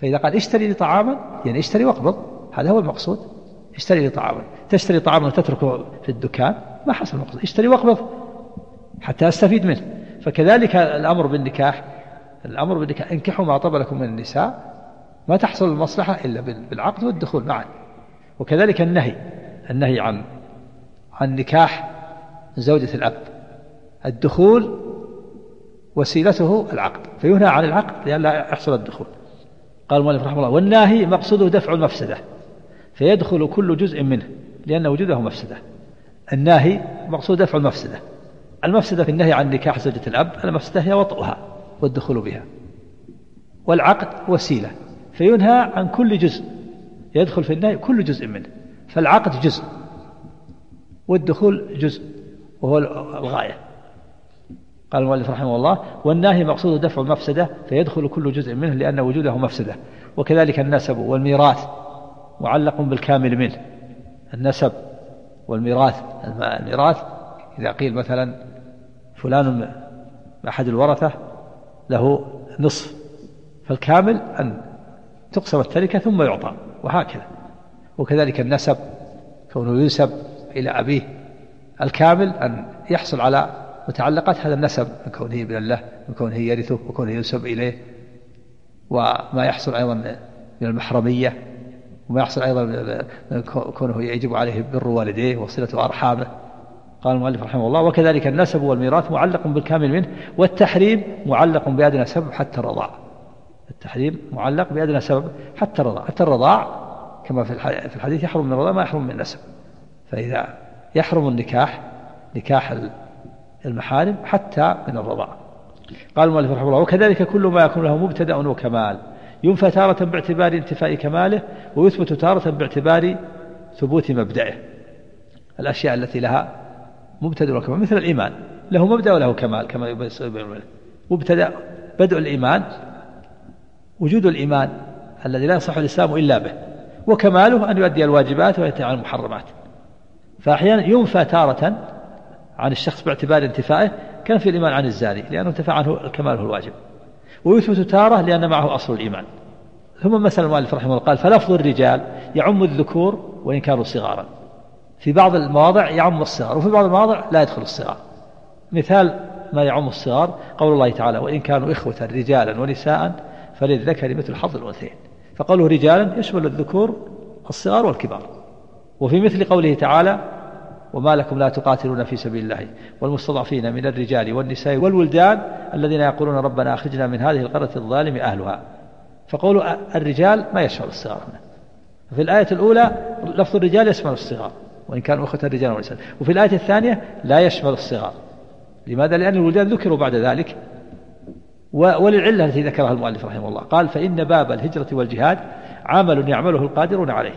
فإذا قال اشتري لي طعاما يعني اشتري واقبض، هذا هو المقصود. اشتري لي طعاما، تشتري طعاما وتتركه في الدكان ما حصل المقصود، اشتري واقبض حتى أستفيد منه. فكذلك الأمر بالنكاح، انكحوا ما طاب لكم من النساء، ما تحصل المصلحة إلا بالعقد والدخول معا. وكذلك النهي عن نكاح زوجة الأب، الدخول وسيلته العقد، فينهى عن العقد لأن لا يحصل الدخول. قال المؤلف رحمه الله: والناهي مقصوده دفع المفسدة، فيدخل كل جزء منه لأن وجوده مفسدة. الناهي مقصود دفع المفسدة. المفسدة في النهي عن نكاح زوجة الأب، المفسدة هي وطئها والدخول بها، والعقد وسيلة، فينهى عن كل جزء، يدخل في النهي كل جزء منه، فالعقد جزء والدخول جزء وهو الغاية. قال المؤلف رحمه الله: والناهي مقصود دفع المفسدة، فيدخل كل جزء منه لأن وجوده مفسدة. وكذلك النسب والميراث معلق بالكامل منه. النسب والميراث، الميراث إذا قيل مثلا فلان أحد الورثة له نصف، فالكامل أن تقسم التركة ثم يعطى، وهكذا. وكذلك النسب كونه ينسب إلى أبيه، الكامل أن يحصل على متعلقات هذا النسب من كونه ابن الله، من كونه يرثه، وكونه ينسب إليه، وما يحصل أيضا من المحرمية، وما يحصل أيضا من كونه يجب عليه بر والديه وصلة أرحامه. قال المؤلف رحمه الله: وكذلك النسب والميراث معلق بالكامل منه، والتحريم معلق بأدنى سبب حتى الرضاع. التحريم معلق بأدنى سبب حتى الرضاع. حتى الرضاع كما في الحديث يحرم من الرضاع ما يحرم من النسب، فإذا يحرم نكاح المحارم حتى من الرضاع. قال المؤلف رحمه الله: وكذلك كل ما يكون له مبتدأ وكمال ينفى تارة باعتبار انتفاء كماله، ويثبت تارة باعتبار ثبوت مبدئه. الأشياء التي لها مبتدأ وكمال مثل الإيمان له مبدأ وله كمال، كما يبين مبتدأ بدء الإيمان وجود الإيمان الذي لا يصح الإسلام إلا به، وكماله أن يؤدي الواجبات وينتهي عن المحرمات. فأحيانا ينفى تارة عن الشخص باعتبار انتفائه، كان في الإيمان عن الزاني لأنه انتفى عنه كماله الواجب، ويثبت تارة لأن معه أصل الإيمان. ثم مثل المؤلف رحمه الله قال: فلفظ الرجال يعم الذكور وإن كانوا صغارا. في بعض المواضع يعم الصغار، وفي بعض المواضع لا يدخل الصغار. مثال ما يعم الصغار قول الله تعالى: وإن كانوا إخوة رجالا ونساء فللذكر مثل حظ الأنثيين. فقوله رجالا يشمل الذكور الصغار والكبار. وفي مثل قوله تعالى: وما لكم لا تقاتلون في سبيل الله والمستضعفين من الرجال والنساء والولدان الذين يقولون ربنا أخرجنا من هذه القرية الظالم أهلها. فقول الرجال ما يشمل الصغار. في الآية الأولى لفظ الرجال يشمل الصغار وإن كانوا أخوة الرجال والنساء، وفي الآية الثانية لا يشمل الصغار. لماذا؟ لأن الولدان ذكروا بعد ذلك، وللعلة التي ذكرها المؤلف رحمه الله قال: فإن باب الهجرة والجهاد عمل يعمله القادرون عليه،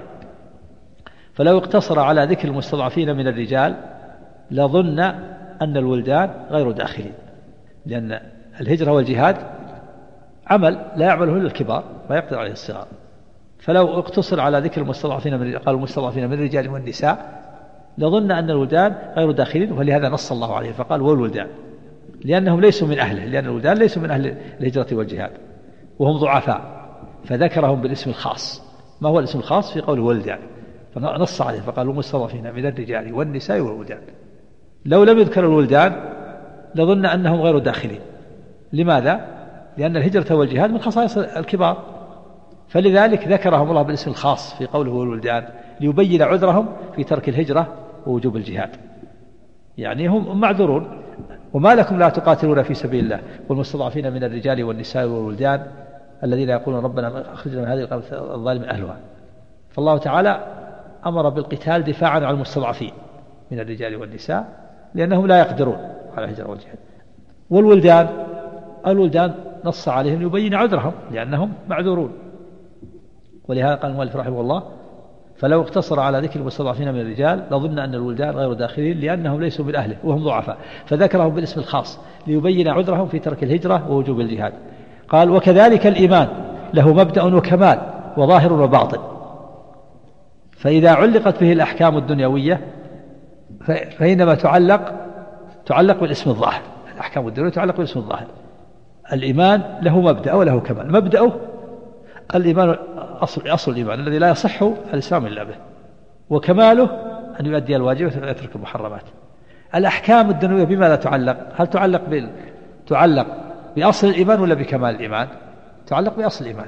فلو اقتصر على ذكر المستضعفين من الرجال لظن أن الولدان غير داخلين، لأن الهجرة والجهاد عمل لا يعمله إلا الكبار ما يقدر عليه الصغار. فلو اقتصر على ذكر المستضعفين قال المستضعفين من الرجال والنساء لظن أن الولدان غير داخلين، ولهذا نص الله عليه فقال: والولدان، لأنهم ليسوا من أهله، لأن الولدان ليسوا من أهل الهجرة والجهاد وهم ضعفاء، فذكرهم بالاسم الخاص. ما هو الاسم الخاص؟ في قوله والدان، فنص عليه فقال: المستضعفين من الرجال والنساء والولدان. لو لم يذكر الولدان لظن أنهم غير داخلين. لماذا؟ لأن الهجرة والجهاد من خصائص الكبار، فلذلك ذكرهم الله بالاسم الخاص في قوله والولدان ليبين عذرهم في ترك الهجرة ووجوب الجهاد، يعني هم معذورون. وما لكم لا تقاتلون في سبيل الله والمستضعفين من الرجال والنساء والولدان الذين يقولون ربنا أخرجنا من هذه القرية الظالم أهلها. فالله تعالى أمر بالقتال دفاعا عن المستضعفين من الرجال والنساء لأنهم لا يقدرون على الهجرة والجهاد. والولدان، الولدان نص عليهم يبين عذرهم لأنهم معذورون. ولهذا قال المؤلف رحمه الله: فلو اقتصر على ذكر المستضعفين من الرجال لظن أن الولدان غير داخلين لأنهم ليسوا من أهله وهم ضعفاء، فذكرهم بالاسم الخاص ليبين عذرهم في ترك الهجرة ووجوب الجهاد. قال: وكذلك الإيمان له مبدأ وكمال وظاهر وباطن، فإذا علقت به الأحكام الدنيوية فإنما تعلق بالاسم الظاهر. الأحكام الدنيوية تعلق بالاسم الظاهر. الإيمان له مبدأ وله كمال. مبدأه الإيمان أصل الإيمان الذي لا يصح الإسلام إلا به، وكماله أن يؤدي الواجبات ويترك المحرمات. الأحكام الدنيوية بماذا تعلق؟ هل تعلق بأصل الإيمان ولا بكمال الإيمان؟ تعلق بأصل الإيمان،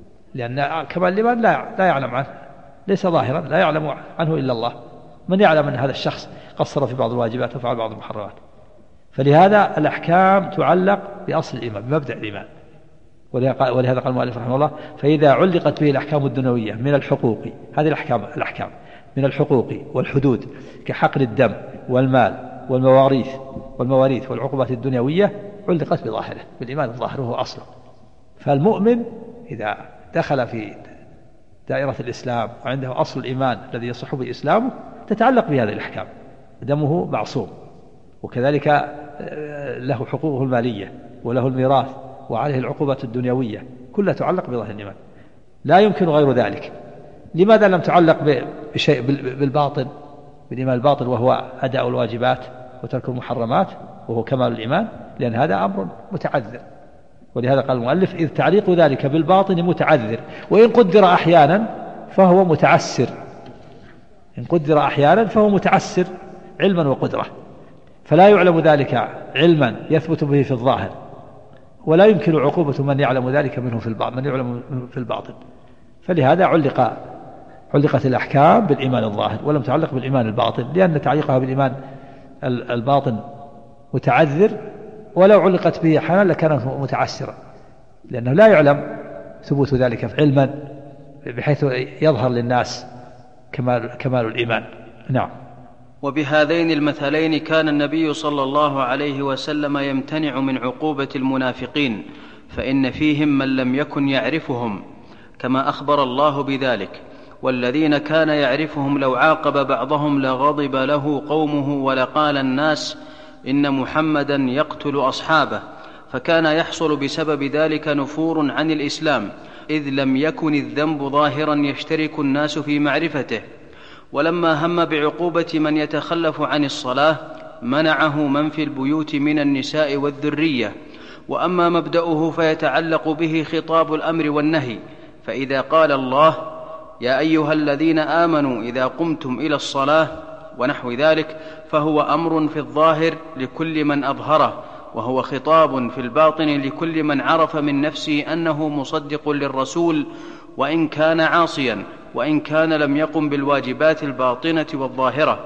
لأن كمال الإيمان لا يعلم عنه، ليس ظاهرا، لا يعلم عنه إلا الله. من يعلم أن هذا الشخص قصر في بعض الواجبات وفعل بعض المحرمات؟ فلهذا الأحكام تعلق بأصل الإيمان، بمبدأ الإيمان. ولهذا قال المؤلف رحمه الله: فإذا علقت به الأحكام الدنيوية من الحقوق، هذه الأحكام من الحقوق والحدود كحقن الدم والمال والمواريث والعقوبات الدنيوية، علقت بظاهره، بالإيمان الظاهر وهو أصله. فالمؤمن إذا دخل في دائرة الإسلام وعنده أصل الإيمان الذي يصح به إسلامه، تتعلق بهذه الأحكام، دمه معصوم، وكذلك له حقوقه المالية وله الميراث وعليه العقوبات الدنيوية، كلها تعلق بظاهر الإيمان، لا يمكن غير ذلك. لماذا لم تعلق بشيء بالباطن، بالإيمان الباطن وهو أداء الواجبات وترك المحرمات وهو كمال الإيمان؟ لأن هذا أمر متعذر. ولهذا قال المؤلف: إذ تعليق ذلك بالباطن متعذر، وإن قدر أحيانا فهو متعسر. إن قدر أحيانا فهو متعسر علما وقدرة، فلا يعلم ذلك علما يثبت به في الظاهر، ولا يمكن عقوبة من يعلم ذلك منه من يعلم في الباطن. فلهذا علقت الأحكام بالإيمان الظاهر ولم تعلق بالإيمان الباطن، لأن تعليقها بالإيمان الباطن متعذر، ولو علقت به أحيانا لكان متعسرا، لأنه لا يعلم ثبوت ذلك علما بحيث يظهر للناس كمال الإيمان. نعم. وبهذين المثلين كان النبي صلى الله عليه وسلم يمتنع من عقوبة المنافقين، فإن فيهم من لم يكن يعرفهم كما أخبر الله بذلك، والذين كان يعرفهم لو عاقب بعضهم لغضب له قومه ولقال الناس إن محمدا يقتل أصحابه، فكان يحصل بسبب ذلك نفور عن الإسلام، إذ لم يكن الذنب ظاهرا يشترك الناس في معرفته. ولما هم بعقوبة من يتخلف عن الصلاة منعه من في البيوت من النساء والذرية. وأما مبدأه فيتعلق به خطاب الأمر والنهي، فإذا قال الله: يا أيها الذين آمنوا إذا قمتم إلى الصلاة ونحو ذلك، فهو أمر في الظاهر لكل من أظهره، وهو خطاب في الباطن لكل من عرف من نفسه أنه مصدق للرسول وإن كان عاصيا، وإن كان لم يقم بالواجبات الباطنة والظاهرة.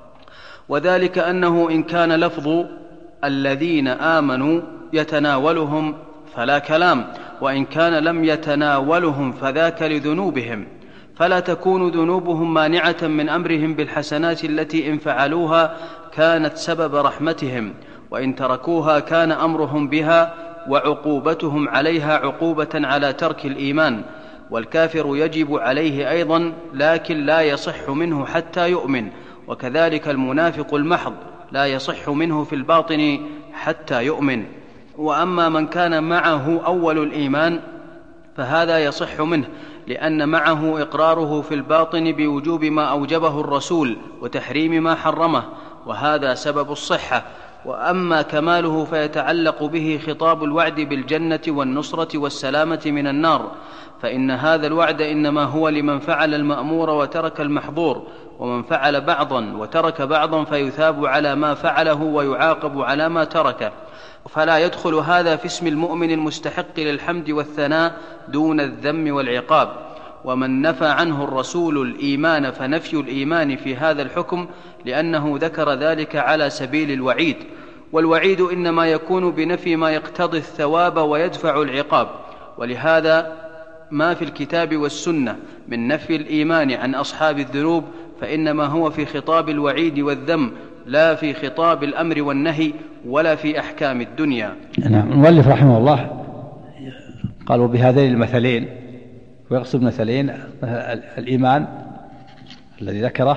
وذلك أنه إن كان لفظ الذين آمنوا يتناولهم فلا كلام، وإن كان لم يتناولهم فذاك لذنوبهم، فلا تكون ذنوبهم مانعة من أمرهم بالحسنات التي إن فعلوها كانت سبب رحمتهم، وإن تركوها كان أمرهم بها وعقوبتهم عليها عقوبة على ترك الإيمان. والكافر يجب عليه أيضا، لكن لا يصح منه حتى يؤمن، وكذلك المنافق المحض لا يصح منه في الباطن حتى يؤمن. وأما من كان معه أول الإيمان فهذا يصح منه، لأن معه إقراره في الباطن بوجوب ما أوجبه الرسول وتحريم ما حرمه، وهذا سبب الصحة. وأما كماله فيتعلق به خطاب الوعد بالجنة والنصرة والسلامة من النار، فإن هذا الوعد إنما هو لمن فعل المأمور وترك المحظور، ومن فعل بعضا وترك بعضا فيثاب على ما فعله ويعاقب على ما تركه، فلا يدخل هذا في اسم المؤمن المستحق للحمد والثناء دون الذم والعقاب. ومن نفى عنه الرسول الإيمان فنفي الإيمان في هذا الحكم، لأنه ذكر ذلك على سبيل الوعيد، والوعيد إنما يكون بنفي ما يقتضي الثواب ويدفع العقاب. ولهذا ما في الكتاب والسنة من نفي الإيمان عن أصحاب الذنوب فإنما هو في خطاب الوعيد والذم، لا في خطاب الأمر والنهي ولا في أحكام الدنيا. نعم. المؤلف رحمه الله قال: وبهذين المثلين، ويقصد مثلين الإيمان الذي ذكره،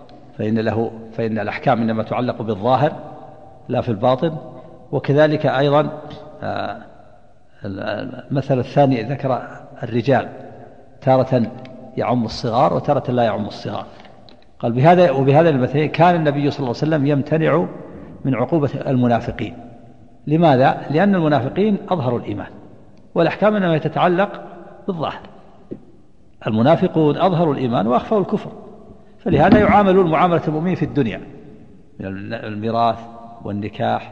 فإن الأحكام إنما تعلق بالظاهر لا في الباطن. وكذلك أيضا المثل الثاني ذكر الرجال، تارة يعم الصغار وتارة لا يعم الصغار. قال: وبهذا المثلين كان النبي صلى الله عليه وسلم يمتنع من عقوبة المنافقين. لماذا؟ لأن المنافقين أظهروا الإيمان، والأحكام إنما تتعلق بالظاهر، المنافقون أظهروا الإيمان وأخفوا الكفر، فلهذا يعاملون معاملة المؤمنين في الدنيا من الميراث والنكاح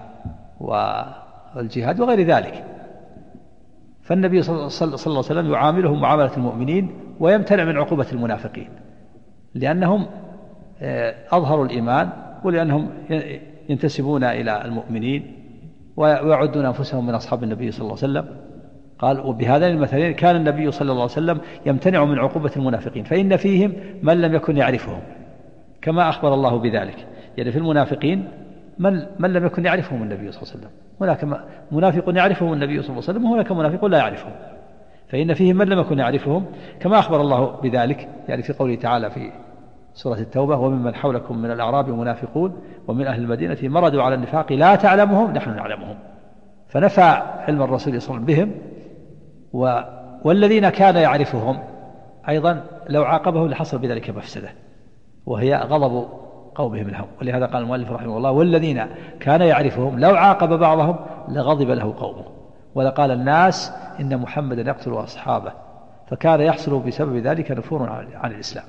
والجهاد وغير ذلك. فالنبي صلى الله عليه وسلم يعاملهم معاملة المؤمنين ويمتنع من عقوبة المنافقين، لأنهم أظهروا الإيمان ولأنهم ينتسبون إلى المؤمنين ويعدون أنفسهم من أصحاب النبي صلى الله عليه وسلم. قال وبهذين المثلين كان النبي صلى الله عليه وسلم يمتنع من عقوبة المنافقين، فإن فيهم من لم يكن يعرفهم كما أخبر الله بذلك. يعني في المنافقين من لم يكن يعرفهم النبي صلى الله عليه وسلم، هناك منافق يعرفهم النبي صلى الله عليه وسلم وهناك منافق لا يعرفهم، فإن فيهم من لم يكن يعرفهم كما أخبر الله بذلك. يعني في قوله تعالى في سورة التوبة وممن حولكم من الأعراب منافقون ومن أهل المدينة مردوا على النفاق لا تعلمهم نحن نعلمهم، فنفى علم الرسول صلى الله عليه وسلم بهم. والذين كان يعرفهم أيضا لو عاقبهم لحصل بذلك مفسدة وهي غضب قومهم لهم، ولهذا قال المؤلف رحمه الله والذين كان يعرفهم لو عاقب بعضهم لغضب له قومه ولقال الناس إن محمدا يقتل أصحابه، فكان يحصل بسبب ذلك نفور عن الإسلام.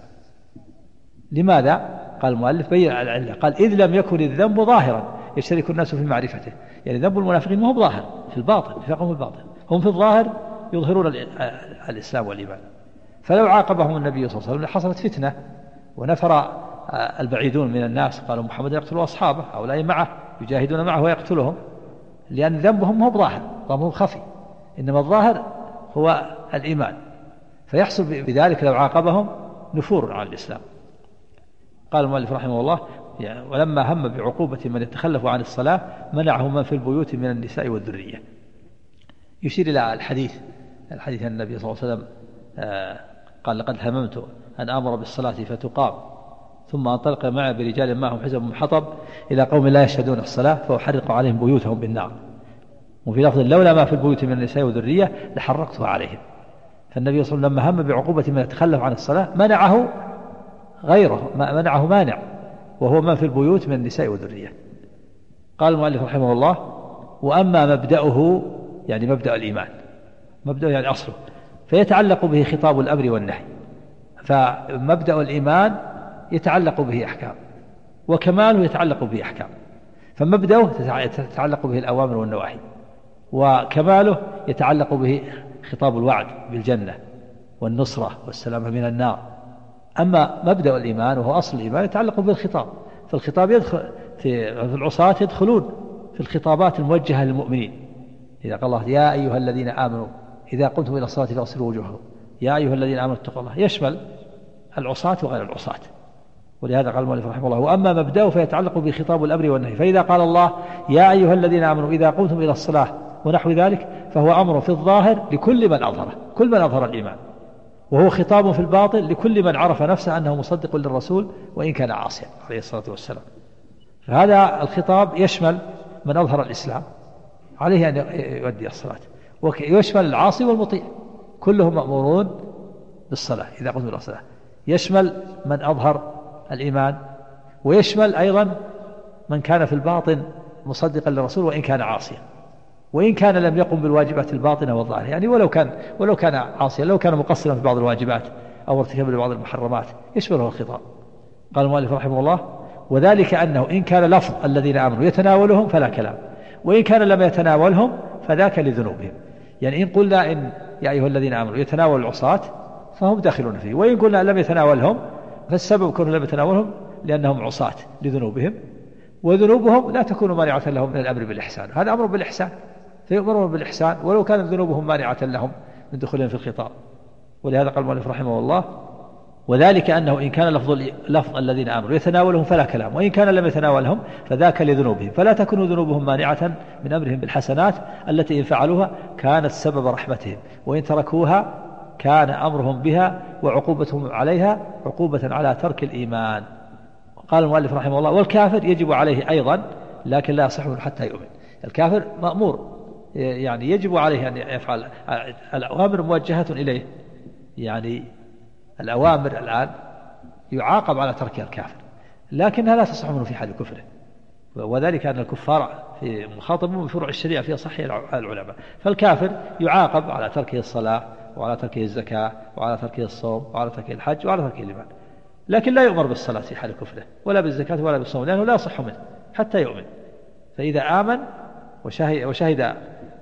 لماذا؟ قال المؤلف بين العلة، قال إذ لم يكن الذنب ظاهرا يشترك الناس في معرفته. يعني ذنب المنافقين ما هو ظاهر في الباطن، نفاقهم في الباطن، هم في الظاهر يظهرون الإسلام والإيمان. فلو عاقبهم النبي صلى الله عليه وسلم لحصلت فتنة ونفر البعيدون من الناس، قالوا محمد يقتل أصحابه، هؤلاء معه يجاهدون معه ويقتلهم، لأن ذنبهم هو ظاهر، ذنبهم خفي، إنما الظاهر هو الإيمان، فيحصل بذلك لو عاقبهم نفور عن الإسلام. قال المؤلف رحمه الله ولما هم بعقوبة من يتخلف عن الصلاة منعه من في البيوت من النساء والذرية. يشير إلى الحديث النبي صلى الله عليه وسلم قال لقد هممت أن أمر بالصلاة فتقام ثم أنطلق معي برجال معهم حزب من حطب إلى قوم لا يشهدون الصلاة فأحرق عليهم بيوتهم بالنار، وفي لفظ لولا ما في البيوت من النساء والذرية لحرقتها عليهم. فالنبي صلى الله عليه وسلم لما هم بعقوبة من يتخلف عن الصلاة منعه غيره، منعه مانع وهو ما في البيوت من النساء والذرية. قال المؤلف رحمه الله وأما مبدأه يعني مبدأ الإيمان، مبدأ يعني أصله، فيتعلق به خطاب الأمر والنهي. فمبدأ الإيمان يتعلق به أحكام وكماله يتعلق به أحكام، فمبدأه تتعلق به الأوامر والنواهي، وكماله يتعلق به خطاب الوعد بالجنة والنصرة والسلامة من النار. أما مبدأ الإيمان وهو أصل الإيمان يتعلق بالخطاب، فالخطاب يدخل في العصاة يدخلون في الخطابات الموجهة للمؤمنين. إذا قال الله يا أيها الذين آمنوا إذا قمتم إلى الصلاة فاغسلوا وجوهكم يا أيها الذين آمنوا اتقوا الله، يشمل العصاة وغير العصاة. ولهذا قال المؤلف رحمه الله وأما مبدأه فيتعلق بخطاب الأمر والنهي، فإذا قال الله يا أيها الذين آمنوا إذا قمتم إلى الصلاة ونحو ذلك فهو أمر في الظاهر لكل من أظهره، كل من أظهر الإيمان، وهو خطاب في الباطن لكل من عرف نفسه أنه مصدق للرسول وإن كان عاصيا عليه الصلاة والسلام. فهذا الخطاب يشمل من أظهر الإسلام عليه أن يؤدي الصلاة، ويشمل العاصي والمطيع، كلهم مأمورون بالصلاة إذا قمتم إلى الصلاة. يشمل من أظهر الإيمان، ويشمل أيضا من كان في الباطن مصدقا للرسول وإن كان عاصيا، وإن كان لم يقم بالواجبات الباطنة والظاهرة، يعني ولو كان عاصيا، لو كان مقصرا في بعض الواجبات أو ارتكب لبعض المحرمات يشمله الخطاب. قال المؤلف رحمه الله وذلك أنه إن كان لفظ الذين آمنوا يتناولهم فلا كلام، وإن كان لم يتناولهم فذاك لذنوبهم. يعني إن قلنا إن يا أيها الذين آمنوا يتناول العصاة فهم داخلون فيه، وإن قلنا لم يتناولهم فالسبب كونه لم يتناولهم لأنهم عصاة لذنوبهم، وذنوبهم لا تكون مانعة لهم من الأمر بالإحسان، هذا أمر بالإحسان فيؤمرون بالإحسان ولو كانت ذنوبهم مانعة لهم من دخولهم في الخطاب. ولهذا قال المؤلف رحمه الله وذلك أنه إن كان لفظ الذين آمنوا يتناولهم فلا كلام، وإن كان لم يتناولهم فذاك لذنوبهم، فلا تكون ذنوبهم مانعة من أمرهم بالحسنات التي إن فعلوها كانت سبب رحمتهم، وإن تركوها كان أمرهم بها وعقوبتهم عليها عقوبة على ترك الإيمان. قال المؤلف رحمه الله والكافر يجب عليه أيضا لكن لا يصح حتى يؤمن. الكافر مأمور، يعني يجب عليه أن يفعل الأوامر موجهة إليه، يعني الأوامر الآن يعاقب على تركها الكافر، لكنها لا تصح منه في حال كفره، وذلك أن الكفار في مخاطبون بفروع الشريعة في صحيح العلماء، فالكافر يعاقب على تركه الصلاة وعلى تركه الزكاة وعلى تركه الصوم وعلى تركه الحج وعلى تركه الإيمان، لكن لا يؤمر بالصلاة في حال كفره ولا بالزكاة ولا بالصوم، لأنه لا يصح منه حتى يؤمن. فإذا آمن وشهد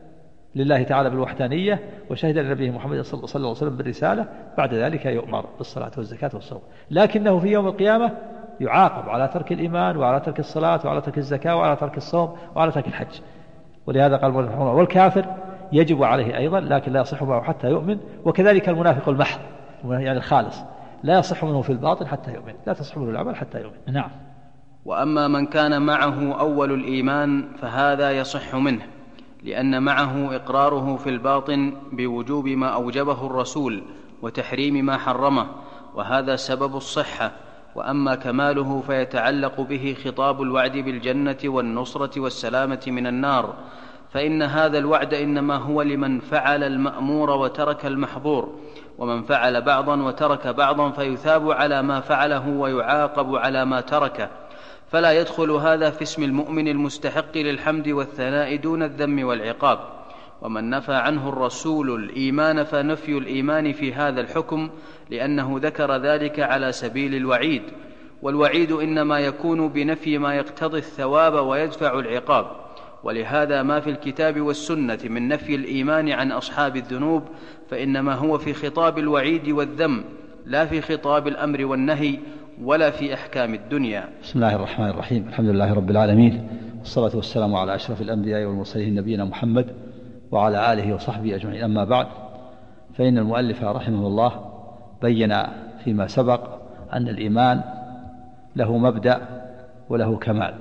لله تعالى بالوحدانية وشهد لنبيه محمد صلى الله عليه وسلم بالرسالة، بعد ذلك يؤمر بالصلاة والزكاة والصوم، لكنه في يوم القيامة يعاقب على ترك الإيمان وعلى ترك الصلاة وعلى ترك الزكاة وعلى ترك الصوم وعلى ترك الحج. ولهذا قال والكافر يجب عليه أيضا لكن لا يصح معه حتى يؤمن، وكذلك المنافق المحض يعني الخالص لا يصح منه في الباطن حتى يؤمن، لا تصح منه العمل حتى يؤمن. نعم. وأما من كان معه أول الإيمان فهذا يصح منه، لأن معه إقراره في الباطن بوجوب ما أوجبه الرسول وتحريم ما حرمه، وهذا سبب الصحة. وأما كماله فيتعلق به خطاب الوعد بالجنة والنصرة والسلامة من النار، فإن هذا الوعد إنما هو لمن فعل المأمور وترك المحظور، ومن فعل بعضا وترك بعضا فيثاب على ما فعله ويعاقب على ما تركه، فلا يدخل هذا في اسم المؤمن المستحق للحمد والثناء دون الذم والعقاب. ومن نفى عنه الرسول الإيمان فنفي الإيمان في هذا الحكم، لأنه ذكر ذلك على سبيل الوعيد، والوعيد إنما يكون بنفي ما يقتضي الثواب ويدفع العقاب. ولهذا ما في الكتاب والسنة من نفي الإيمان عن أصحاب الذنوب فإنما هو في خطاب الوعيد والذم، لا في خطاب الأمر والنهي ولا في أحكام الدنيا. بسم الله الرحمن الرحيم. الحمد لله رب العالمين، والصلاة والسلام على أشرف الأنبياء والمرسلين نبينا محمد وعلى آله وصحبه أجمعين. أما بعد، فإن المؤلف رحمه الله بين فيما سبق أن الإيمان له مبدأ وله كمال،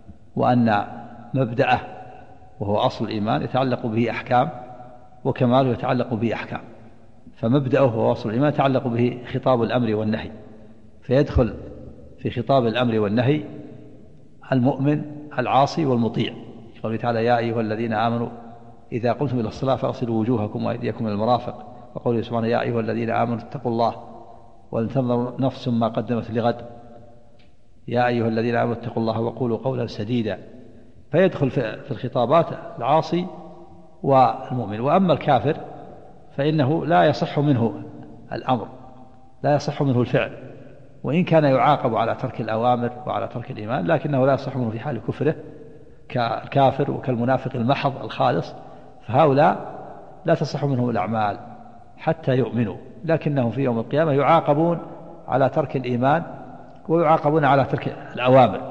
وأن مبدأه وهو أصل الإيمان يتعلق به أحكام، وكماله يتعلق به أحكام. فمبدأه وهو أصل الإيمان يتعلق به خطاب الأمر والنهي، فيدخل في خطاب الأمر والنهي المؤمن العاصي والمطيع. قوله تعالى يا أيها الذين آمنوا إذا قمتم إلى الصلاة فاغسلوا وجوهكم وأيديكم إلى المرافق. وقوله سبحانه يا أيها الذين آمنوا اتقوا الله ولتنظر نفس ما قدمت لغد. يا أيها الذين آمنوا اتقوا الله وقولوا قولا سديدا. فيدخل في الخطابات العاصي والمؤمن. وأما الكافر فإنه لا يصح منه الأمر، لا يصح منه الفعل، وإن كان يعاقب على ترك الأوامر وعلى ترك الإيمان، لكنه لا يصح منه في حال كفره كالكافر وكالمنافق المحض الخالص. فهؤلاء لا تصح منهم الأعمال حتى يؤمنوا، لكنهم في يوم القيامة يعاقبون على ترك الإيمان ويعاقبون على ترك الأوامر.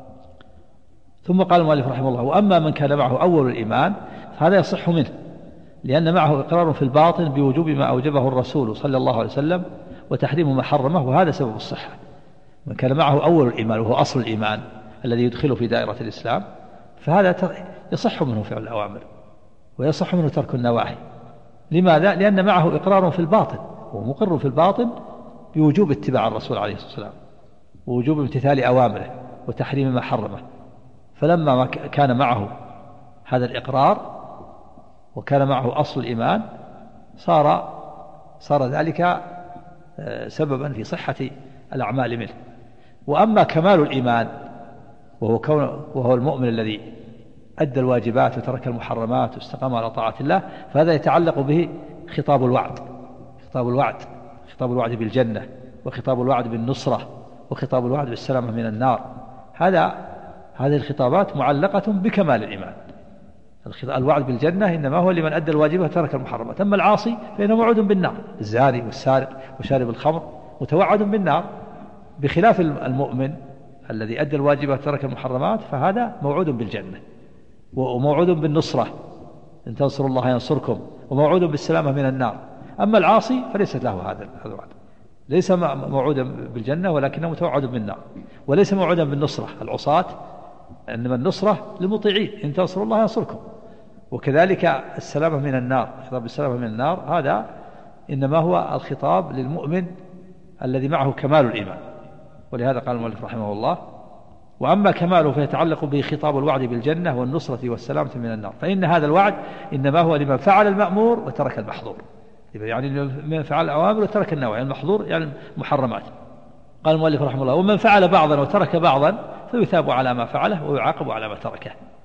ثم قال المؤلف رحمه الله وأما من كان معه أول الإيمان فهذا يصح منه، لأن معه إقرار في الباطن بوجوب ما أوجبه الرسول صلى الله عليه وسلم وتحريم ما حرمه، وهذا سبب الصحة. من كان معه أول الإيمان وهو أصل الإيمان الذي يدخله في دائرة الإسلام فهذا يصح منه فعل الأوامر ويصح منه ترك النواهي. لماذا؟ لأن معه إقرار في الباطن، ومقر في الباطن بوجوب اتباع الرسول عليه الصلاة والسلام ووجوب امتثال أوامره وتحريم ما حرمه. فلما كان معه هذا الإقرار وكان معه أصل الإيمان صار ذلك سببا في صحة الأعمال منه. وأما كمال الإيمان وهو المؤمن الذي أدى الواجبات وترك المحرمات واستقام على طاعة الله، فهذا يتعلق به خطاب الوعد، خطاب الوعد بالجنة، وخطاب الوعد بالنصرة، وخطاب الوعد بالسلامة من النار. هذه الخطابات معلقة بكمال الإيمان. الوعد بالجنة إنما هو لمن أدى الواجبات وترك المحرمات، أما العاصي فإنه موعود بالنار، الزاني والسارق وشارب الخمر متوعد بالنار، بخلاف المؤمن الذي أدى الواجبات وترك المحرمات فهذا موعود بالجنة وموعود بالنصرة إن تنصروا الله ينصركم، وموعود بالسلامة من النار. أما العاصي فليست له هذا الوعد، ليس موعودا بالجنة ولكنه متوعد بالنار، وليس موعودا بالنصرة العصاة، إنما النصرة للمطيعين إن تنصروا الله ينصركم. وكذلك السلامة من النار، خطاب السلامة من النار هذا إنما هو الخطاب للمؤمن الذي معه كمال الإيمان. ولهذا قال المؤلف رحمه الله وأما كماله فيتعلق به خطاب الوعد بالجنة والنصرة والسلامة من النار، فإن هذا الوعد إنما هو لمن فعل المأمور وترك المحظور، يعني من فعل الأوامر وترك النواهي، المحظور يعني المحرمات. قال المؤلف رحمه الله ومن فعل بعضا وترك بعضا فيثاب على ما فعله ويعاقب على ما تركه.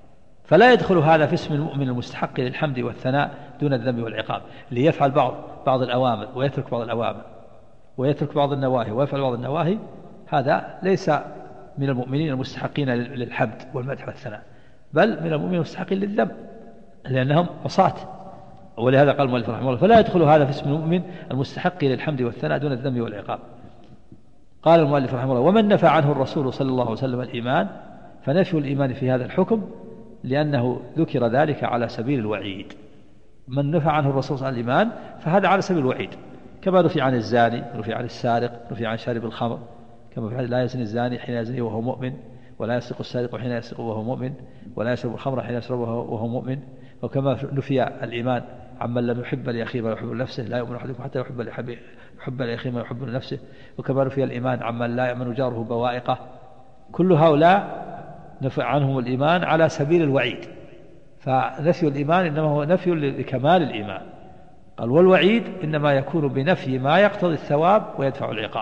فلا يدخل هذا في اسم المؤمن المستحق للحمد والثناء دون الذنب والعقاب، اللي يفعل بعض الأوامر ويترك بعض الأوامر ويترك بعض النواهي ويفعل بعض النواهي، هذا ليس من المؤمنين المستحقين للحمد والمدح والثناء، بل من المؤمنين المستحقين للذنب لأنهم عصاة. ولهذا قال المؤلف رحمه الله فلا يدخل هذا في اسم المؤمن المستحق للحمد والثناء دون الذنب والعقاب. قال المؤلف رحمه الله ومن نفى عنه الرسول صلى الله عليه وسلم الإيمان فنفي الإيمان في هذا الحكم لأنه ذكر ذلك على سبيل الوعيد. من نفى عنه الرسول صلى الله عليه وسلم الإيمان فهذا على سبيل الوعيد، كما نفي عن الزاني، نفي عن السارق، نفي عن شارب الخمر، كما في حديث لا يزني الزاني حين يزني وهو مؤمن، ولا يسرق السارق حين يسرق وهو مؤمن، ولا يشرب الخمر حين يشرب وهو مؤمن. وكما نفي الإيمان عمن لم يحب لأخيه ما يحب لنفسه، لا يؤمن أحدكم حتى يحب لأخيه ما يحب لنفسه. وكما نفي الإيمان عمن لا يأمن جاره بوائقه. كل هؤلاء نفي عنهم الإيمان على سبيل الوعيد، فنفي الإيمان إنما هو نفي لكمال الإيمان. قال والوعيد إنما يكون بنفي ما يقتضي الثواب ويدفع العقاب.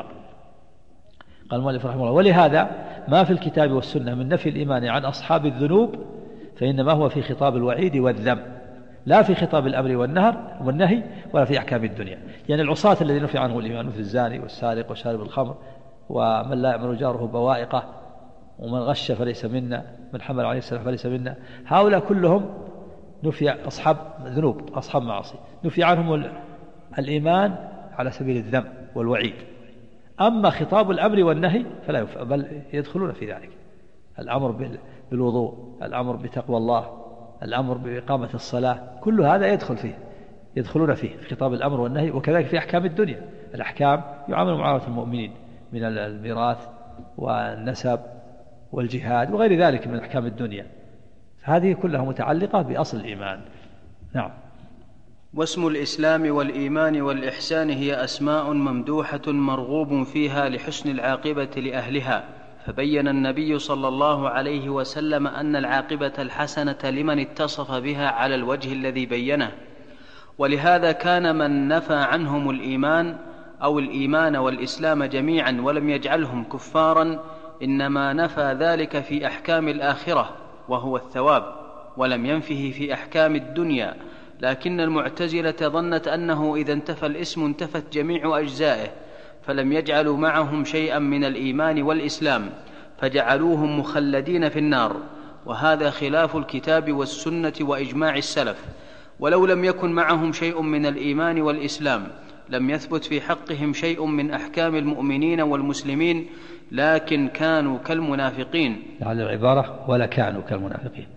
قال المؤلف رحمه الله ولهذا ما في الكتاب والسنة من نفي الإيمان عن أصحاب الذنوب فإنما هو في خطاب الوعيد والذم، لا في خطاب الأمر والنهي ولا في أحكام الدنيا. يعني العصاة الذين نفي عنه الإيمان مثل الزاني والسارق وشارب الخمر ومن لا يأمن جاره بوائقه ومن غش فليس منا، من حمل عليه السلام فليس منا، هؤلاء كلهم نفي أصحاب ذنوب أصحاب معاصي، نفي عنهم الإيمان على سبيل الذم والوعيد. أما خطاب الأمر والنهي فلا يفعل، بل يدخلون في ذلك. الأمر بالوضوء، الأمر بتقوى الله، الأمر بإقامة الصلاة، كل هذا يدخلون فيه في خطاب الأمر والنهي. وكذلك في أحكام الدنيا، الأحكام يعامل معاملة المؤمنين من الميراث والنسب والجهاد وغير ذلك من أحكام الدنيا، هذه كلها متعلقة بأصل الإيمان. نعم. واسم الإسلام والإيمان والإحسان هي أسماء ممدوحة مرغوب فيها لحسن العاقبة لأهلها، فبين النبي صلى الله عليه وسلم أن العاقبة الحسنة لمن اتصف بها على الوجه الذي بينه. ولهذا كان من نفى عنهم الإيمان أو الإيمان والإسلام جميعا ولم يجعلهم كفارا إنما نفى ذلك في أحكام الآخرة وهو الثواب، ولم ينفه في أحكام الدنيا. لكن المعتزلة ظنت أنه إذا انتفى الاسم انتفت جميع أجزائه، فلم يجعلوا معهم شيئا من الإيمان والإسلام، فجعلوهم مخلدين في النار، وهذا خلاف الكتاب والسنة وإجماع السلف. ولو لم يكن معهم شيء من الإيمان والإسلام لم يثبت في حقهم شيء من أحكام المؤمنين والمسلمين، لكن كانوا كالمنافقين. على العبارة ولا كانوا كالمنافقين.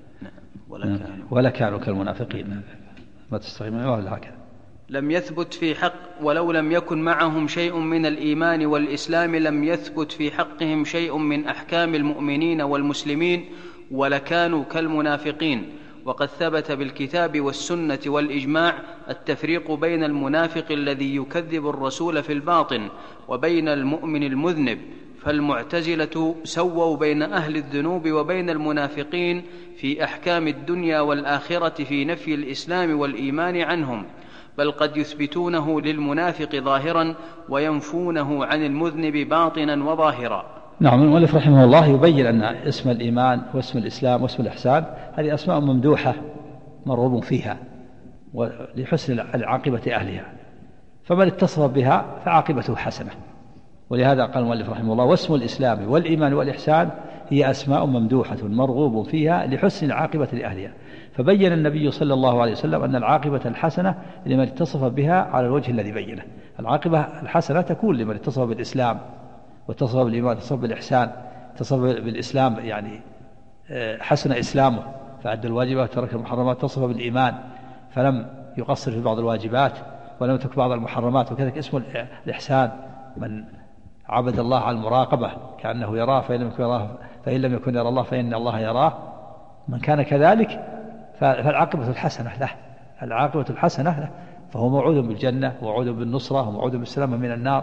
ولا كانوا كالمنافقين، ما تستغيب من العبارة هكذا. لم يثبت في حق ولو لم يكن معهم شيء من الإيمان والإسلام لم يثبت في حقهم شيء من أحكام المؤمنين والمسلمين ولكانوا كالمنافقين. وقد ثبت بالكتاب والسنة والإجماع التفريق بين المنافق الذي يكذب الرسول في الباطن وبين المؤمن المذنب، فالمعتزلة سووا بين أهل الذنوب وبين المنافقين في أحكام الدنيا والآخرة في نفي الإسلام والإيمان عنهم، بل قد يثبتونه للمنافق ظاهرا وينفونه عن المذنب باطنا وظاهرا. نعم. المؤلف رحمه الله يبين أن اسم الإيمان واسم الإسلام واسم الإحسان هذه أسماء ممدوحة مرغوب فيها لحسن العاقبة أهلها، فمن اتصف بها فعاقبته حسنة. ولهذا قال المؤلف رحمه الله واسم الإسلام والإيمان والإحسان هي أسماء ممدوحة مرغوب فيها لحسن العاقبة لأهلها، فبين النبي صلى الله عليه وسلم أن العاقبة الحسنة لمن اتصف بها على الوجه الذي بينه. العاقبة الحسنة تكون لمن اتصف بالإسلام واتصف بالإيمان واتصف بالإحسان. اتصف بالإسلام يعني حسن إسلامه فأدى الواجبات وترك المحرمات، اتصف بالإيمان فلم يقصر في بعض الواجبات ولم يترك بعض المحرمات. وكذلك اسم الإحسان من عبد الله على المراقبة كأنه يراه فإن لم يكن يرى الله فإن الله يراه. من كان كذلك فالعاقبة الحسنة له، العاقبة الحسنة له، فهو موعود بالجنة وموعود بالنصرة وموعود بالسلامة من النار.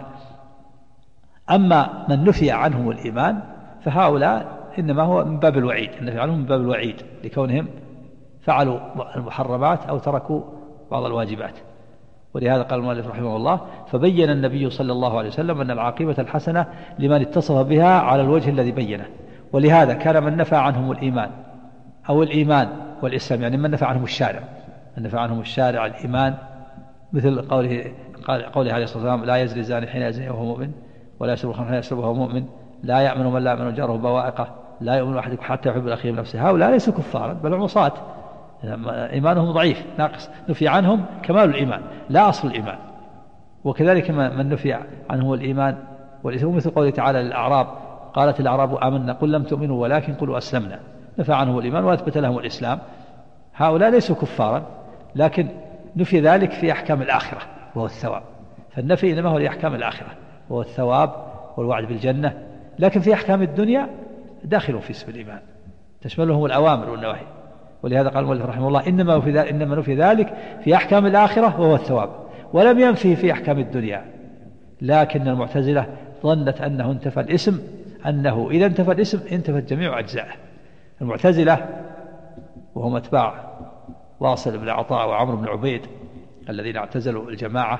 أما من نفي عنهم الإيمان فهؤلاء إنما هو من باب الوعيد، النفي عنهم من باب الوعيد لكونهم فعلوا المحرمات أو تركوا بعض الواجبات. ولهذا قال المؤلف رحمه الله فبين النبي صلى الله عليه وسلم أن العاقبة الحسنة لمن اتصف بها على الوجه الذي بينه. ولهذا كان من نفى عنهم الإيمان أو الإيمان والإسلام، يعني من نفى عنهم الشارع، من نفى عنهم الشارع الإيمان، مثل قوله عليه الصلاة والسلام: لا يزني الزاني حين يزني وهو مؤمن، ولا يشرب الخمر حين يشرب وهو مؤمن، لا يأمن من لا يأمن جاره بوائقه، لا يؤمن أحدكم حتى يحب الأخير بنفسه. هؤلاء ليسوا كفارا بل عصاة، إيمانهم ضعيف ناقص، نفي عنهم كمال الإيمان لا أصل الإيمان. وكذلك من نفي عنه الإيمان والإسلام، مثل قوله تعالى للأعراب: قالت الأعراب آمنا قل لم تؤمنوا ولكن قلوا أسلمنا، نفى عنه الإيمان وأثبت لهم الإسلام. هؤلاء ليسوا كفارا، لكن نفي ذلك في أحكام الآخرة وهو الثواب، فالنفي إنما هو لأحكام الآخرة وهو الثواب والوعد بالجنة، لكن في أحكام الدنيا داخل في اسم الإيمان تشملهم الأوامر والنواهي. ولهذا قال المؤلف رحمه الله: إنما نفي ذلك في أحكام الآخرة وهو الثواب، ولم ينفيه في أحكام الدنيا. لكن المعتزلة ظنت أنه انتفى الاسم، أنه إذا انتفى الاسم انتفت جميع أجزائه. المعتزلة وهم أتباع واصل بن عطاء وعمر بن عبيد الذين اعتزلوا الجماعة،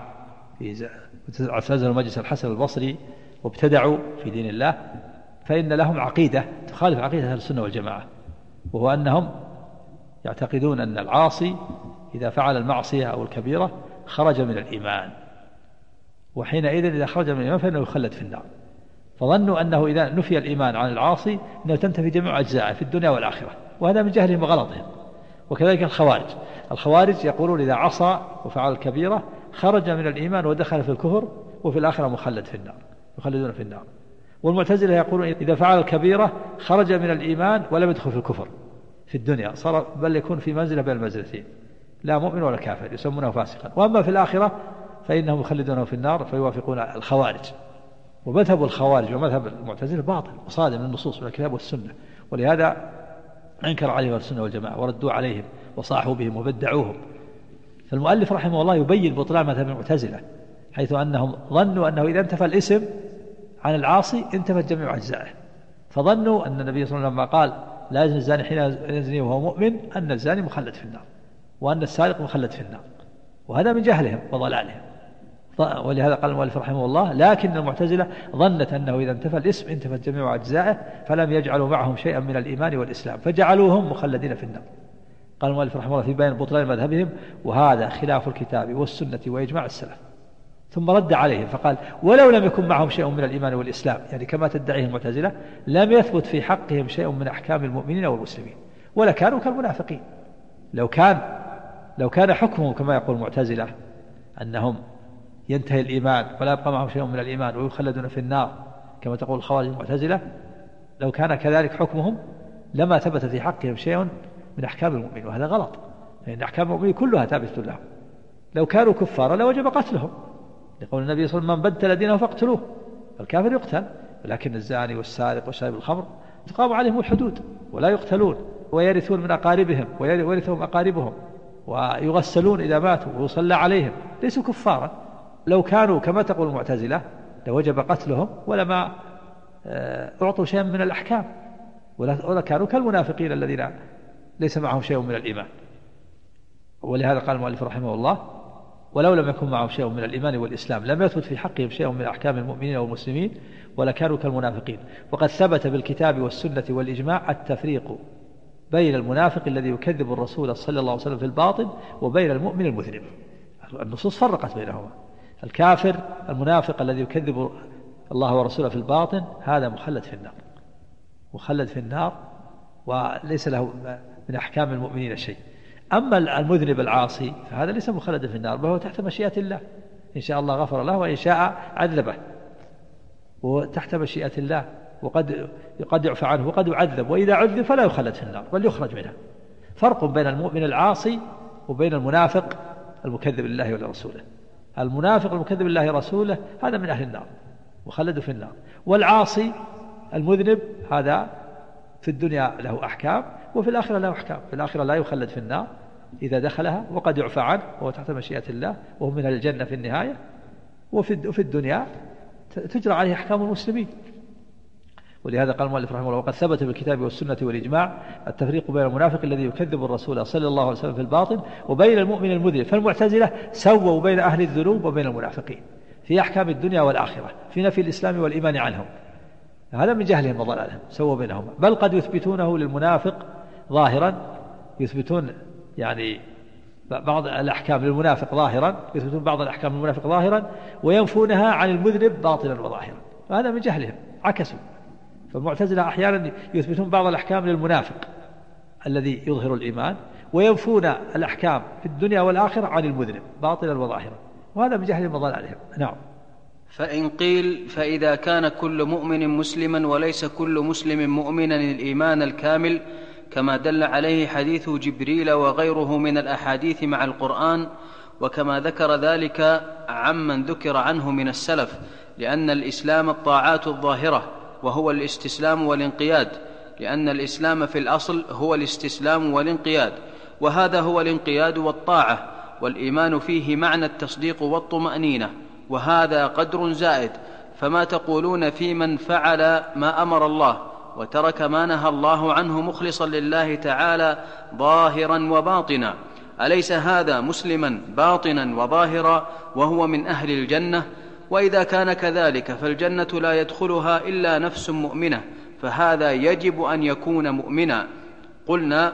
اعتزلوا مجلس الحسن البصري وابتدعوا في دين الله، فإن لهم عقيدة تخالف عقيدة أهل السنة والجماعة، وهو أنهم يعتقدون أن العاصي إذا فعل المعصية أو الكبيرة خرج من الإيمان، وحينئذ إذا خرج من الإيمان فإنه يخلد في النار. فظنوا أنه إذا نفي الإيمان عن العاصي أنه تنتفي جميع أجزائه في الدنيا والآخرة، وهذا من جهلهم وغلطهم. وكذلك الخوارج يقولون إذا عصى وفعل الكبيرة خرج من الإيمان ودخل في الكفر، وفي الآخرة مخلد في النار، يخلدون في النار. والمعتزلة يقولون إذا فعل الكبيرة خرج من الإيمان ولم يدخل في الكفر في الدنيا، صار بل يكون في منزلة بين المنزلتين، لا مؤمن ولا كافر، يسمونه فاسقا. وأما في الآخرة فإنهم يخلدونه في النار، فيوافقون الخوارج. ومذهب الخوارج ومذهب المعتزلة باطل وصادم من النصوص من الكتاب والسنة، ولهذا أنكر عليهم السنة والجماعة وردوا عليهم وصاحوا بهم وبدعوهم. فالمؤلف رحمه الله يبين بطلان مذهب المعتزلة، حيث أنهم ظنوا أنه إذا انتفى الاسم عن العاصي انتفت جميع أجزائه، فظنوا أن النبي صلى الله عليه وسلم لما قال: لا يزني الزاني حين يزني وهو مؤمن، أن الزاني مخلد في النار، وأن السارق مخلد في النار، وهذا من جهلهم وضلالهم. ولهذا قال المؤلف رحمه الله: لكن المعتزلة ظنت أنه إذا انتفى الاسم انتفت جميع أجزائه، فلم يجعلوا معهم شيئا من الإيمان والإسلام، فجعلوهم مخلدين في النار. قال المؤلف رحمه الله في بيان بطلان مذهبهم: وهذا خلاف الكتاب والسنة وإجماع السلف. ثم رد عليهم فقال: ولو لم يكن معهم شيء من الإيمان والإسلام، يعني كما تدعيه المعتزلة، لم يثبت في حقهم شيء من أحكام المؤمنين والمسلمين، ولا كانوا كالمنافقين. لو كان حكمهم كما يقول المعتزلة أنهم ينتهي الإيمان ولا يبقى معهم شيء من الإيمان ويخلدون في النار كما تقول الخوارج المعتزلة، لو كان كذلك حكمهم لما ثبت في حقهم شيء من أحكام المؤمنين، وهذا غلط، لأن أحكام المؤمنين كلها ثابتة لهم. لو كانوا كفارا لوجب قتلهم، لقول النبي صلى الله عليه وسلم: من بدل دينه فاقتلوه. الكافر يقتل، ولكن الزاني والسارق وشارب الخمر تقام عليهم الحدود ولا يقتلون، ويرثون من أقاربهم ويرثهم أقاربهم، ويغسلون إذا ماتوا ويصلى عليهم، ليسوا كفارا. لو كانوا كما تقول المعتزلة لوجب قتلهم ولما أعطوا شيئا من الأحكام، ولا كانوا كالمنافقين الذين ليس معهم شيء من الإيمان. ولهذا قال المؤلف رحمه الله: ولو لم يكن معهم شيء من الإيمان والإسلام لم يثبت في حقهم شيء من أحكام المؤمنين والمسلمين، ولا كانوا كالمنافقين. وقد ثبت بالكتاب والسنة والإجماع التفريق بين المنافق الذي يكذب الرسول صلى الله عليه وسلم في الباطن وبين المؤمن المذنب. النصوص فرقت بينهما. الكافر المنافق الذي يكذب الله ورسوله في الباطن هذا مخلد في النار وليس له من أحكام المؤمنين شيء. أما المذنب العاصي فهذا ليس مخلدا في النار، بل هو تحت مشيئة الله، إن شاء الله غفر له وإن شاء عذبه، وتحت مشيئة الله، وقد يعفى عنه وقد يعذب، وإذا عذب فلا يخلد في النار بل يخرج منها. فرق بين المؤمن العاصي وبين المنافق المكذب لله ولرسوله. المنافق المكذب لله ورسوله هذا من أهل النار وخلد في النار، والعاصي المذنب هذا في الدنيا له أحكام وفي الآخرة له أحكام. في الآخرة لا يخلد في النار إذا دخلها، وقد يعفى عنه وهو تحت مشيئة الله وهو من الجنة في النهاية، وفي الدنيا تجرى عليه أحكام المسلمين. ولهذا قال المؤلف رحمه الله: وقد ثبت بالكتاب والسنة والإجماع التفريق بين المنافق الذي يكذب الرسول صلى الله عليه وسلم في الباطن وبين المؤمن المذنب. فالمعتزلة سووا بين أهل الذنوب وبين المنافقين في أحكام الدنيا والآخرة، في نفي الإسلام والإيمان عنهم. هذا من جهلهم وضلالهم، سووا بينهما، بل قد يثبتونه للمنافق ظاهرا يثبتون يعني بعض الأحكام للمنافق ظاهرا، يثبتون بعض الأحكام للمنافق ظاهرا وينفونها عن المذنب باطنا وظاهرا، وهذا من جهلهم، عكسوا. فالمعتزلة أحيانا يثبتون بعض الأحكام للمنافق الذي يظهر الإيمان وينفون الأحكام في الدنيا والآخرة عن المذنب باطنا وظاهرا، وهذا من جهلهم وضلالهم. نعم. فإن قيل فإذا كان كل مؤمن مسلما وليس كل مسلم مؤمنا الإيمان الكامل كما دل عليه حديث جبريل وغيره من الأحاديث مع القرآن، وكما ذكر ذلك عمن ذكر عنه من السلف، لأن الإسلام الطاعات الظاهرة وهو الاستسلام والانقياد، لأن الإسلام في الأصل هو الاستسلام والانقياد، وهذا هو الانقياد والطاعة، والإيمان فيه معنى التصديق والطمأنينة، وهذا قدر زائد. فما تقولون في من فعل ما أمر الله وترك ما نهى الله عنه مخلصا لله تعالى ظاهرا وباطنا؟ أليس هذا مسلما باطنا وظاهرا وهو من أهل الجنة؟ وإذا كان كذلك فالجنة لا يدخلها إلا نفس مؤمنة، فهذا يجب أن يكون مؤمنا. قلنا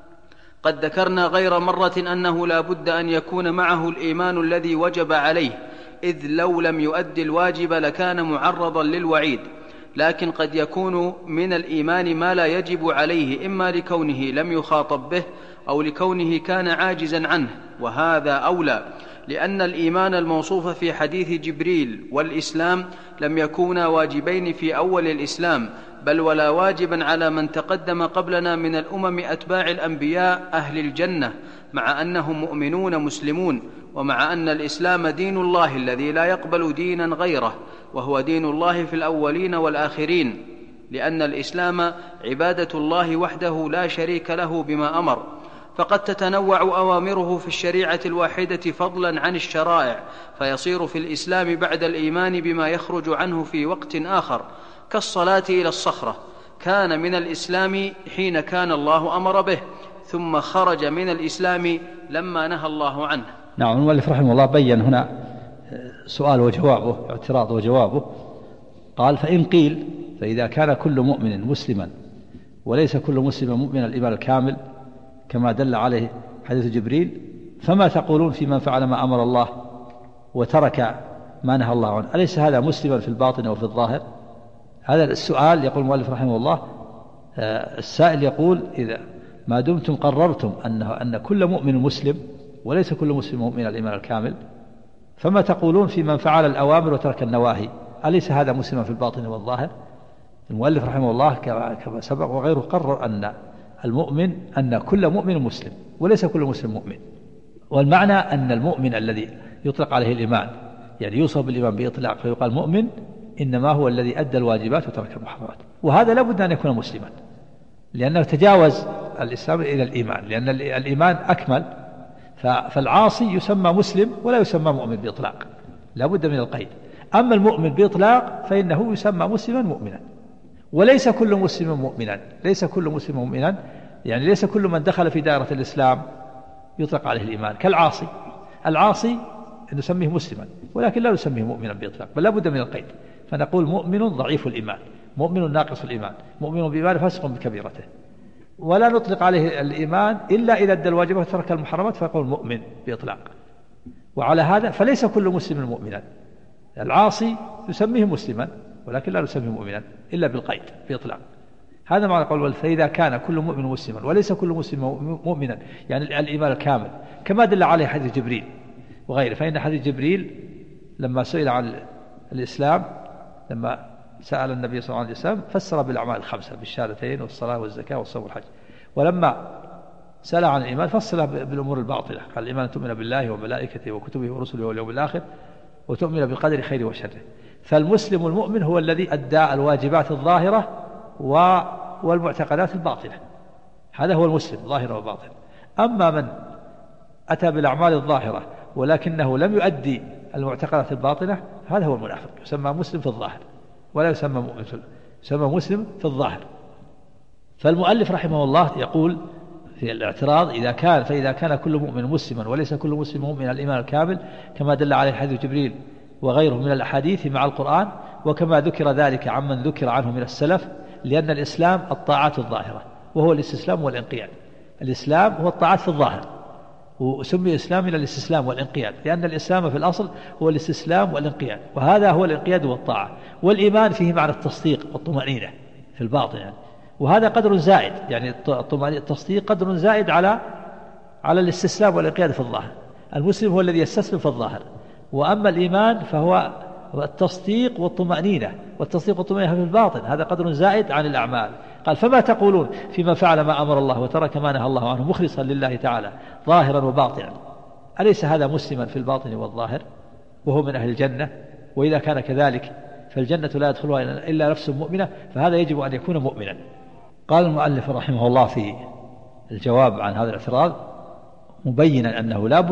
قد ذكرنا غير مرة أنه لا بد أن يكون معه الإيمان الذي وجب عليه، إذ لو لم يؤدي الواجب لكان معرضا للوعيد، لكن قد يكون من الإيمان ما لا يجب عليه، إما لكونه لم يخاطب به أو لكونه كان عاجزا عنه، وهذا أولى، لأن الإيمان الموصوف في حديث جبريل والإسلام لم يكونا واجبين في أول الإسلام، بل ولا واجبا على من تقدم قبلنا من الأمم أتباع الأنبياء أهل الجنة، مع أنهم مؤمنون مسلمون، ومع أن الإسلام دين الله الذي لا يقبل دينا غيره، وهو دين الله في الأولين والآخرين، لأن الإسلام عبادة الله وحده لا شريك له بما أمر. فقد تتنوع أوامره في الشريعة الواحدة فضلا عن الشرائع، فيصير في الإسلام بعد الإيمان بما يخرج عنه في وقت آخر، كالصلاة إلى الصخرة كان من الإسلام حين كان الله أمر به، ثم خرج من الإسلام لما نهى الله عنه. نعم. المؤلف رحمه الله بين هنا سؤال وجوابه، اعتراض وجوابه. قال: فإن قيل فإذا كان كل مؤمن مسلما وليس كل مسلم مؤمن الإيمان الكامل كما دل عليه حديث جبريل، فما تقولون في من فعل ما أمر الله وترك ما نهى الله عنه؟ أليس هذا مسلما في الباطن وفي الظاهر؟ هذا السؤال يقول المؤلف رحمه الله. السائل يقول: إذا ما دمتم قررتم أن كل مؤمن مسلم وليس كل مسلم مؤمن الإيمان الكامل، فما تقولون في من فعل الأوامر وترك النواهي؟ أليس هذا مسلما في الباطن والظاهر؟ المؤلف رحمه الله كما سبق وغيره قرر أن كل مؤمن مسلم وليس كل مسلم مؤمن، والمعنى أن المؤمن الذي يطلق عليه الإيمان، يعني يوصف بالإيمان بإطلاق فيقال مؤمن، إنما هو الذي أدى الواجبات وترك المحرمات، وهذا لا بد أن يكون مسلما، لأنه تجاوز الإسلام إلى الإيمان، لأن الإيمان أكمل. فالعاصي يسمى مسلم ولا يسمى مؤمن بإطلاق، لا بد من القيد. أما المؤمن بإطلاق فإنه يسمى مسلما مؤمنا، وليس كل مسلم مؤمنا. ليس كل مسلم مؤمنا يعني ليس كل من دخل في دائرة الإسلام يطلق عليه الإيمان، كالعاصي. العاصي نسميه مسلما ولكن لا نسميه مؤمنا بإطلاق، بل لا بد من القيد، فنقول مؤمن ضعيف الإيمان، مؤمن ناقص الإيمان، مؤمن بإيمان فاسق بكبيرته، ولا نطلق عليه الإيمان إلا إذا أدى الواجبات وترك المحرمات فيقول مؤمن بإطلاق. وعلى هذا فليس كل مسلم مؤمنا، العاصي نسميه مسلما ولكن لا نسميه مؤمنا إلا بالقيد بإطلاق. هذا معنى قول: فإذا كان كل مؤمن مسلما وليس كل مسلم مؤمنا، يعني الإيمان الكامل، كما دل عليه حديث جبريل وغيره. فإن حديث جبريل لما سئل عن الإسلام، لما سأل النبي صلى الله عليه وسلم فسر بالأعمال الخمسة، بالشهادتين والصلاة والزكاة والصوم والحج. ولما سأل عن الإيمان فصل بالأمور الباطلة، قال: الإيمان أن تؤمن بالله وملائكته وكتبه ورسله واليوم الآخر وتؤمن بالقدر خيره وشره. فالمسلم المؤمن هو الذي أدى الواجبات الظاهرة والمعتقدات الباطنة، هذا هو المسلم ظاهر وباطن. أما من أتى بالأعمال الظاهرة ولكنه لم يؤدي المعتقدات الباطنة، هذا هو المنافق، يسمى مسلم في الظاهر ولا يسمى مؤمن، يسمى مسلم في الظاهر. فالمؤلف رحمه الله يقول في الاعتراض: فإذا كان كل مؤمن مسلما وليس كل مسلم مؤمن الإيمان الكامل كما دل عليه حديث جبريل وغيره من الأحاديث مع القرآن، وكما ذكر ذلك عمن ذكر عنه من السلف، لأن الإسلام الطاعات الظاهرة وهو الاستسلام والانقياد، الإسلام هو الطاعات في الظاهر، وسمي إسلام إلى الاستسلام والانقياد، لأن الإسلام في الأصل هو الاستسلام والانقياد، وهذا هو الانقياد والطاعة. والإيمان فيه معنى التصديق والطمأنينة في الباطن يعني. وهذا قدر زائد، يعني التصديق قدر زائد على الاستسلام والانقياد في الظاهر. المسلم هو الذي يستسلم في الظاهر، وأما الإيمان فهو التصديق والطمأنينة، والتصديق والطمأنينة في الباطن، هذا قدر زائد عن الأعمال. قال فما تقولون فيما فعل ما أمر الله وترك ما نهى الله عنه مخلصا لله تعالى ظاهرا وباطنا، أليس هذا مسلما في الباطن والظاهر وهو من أهل الجنة؟ وإذا كان كذلك فالجنة لا يدخلها إلا نفس مؤمنة، فهذا يجب أن يكون مؤمنا. قال المؤلف رحمه الله في الجواب عن هذا الاعتراض مبينا أنه لا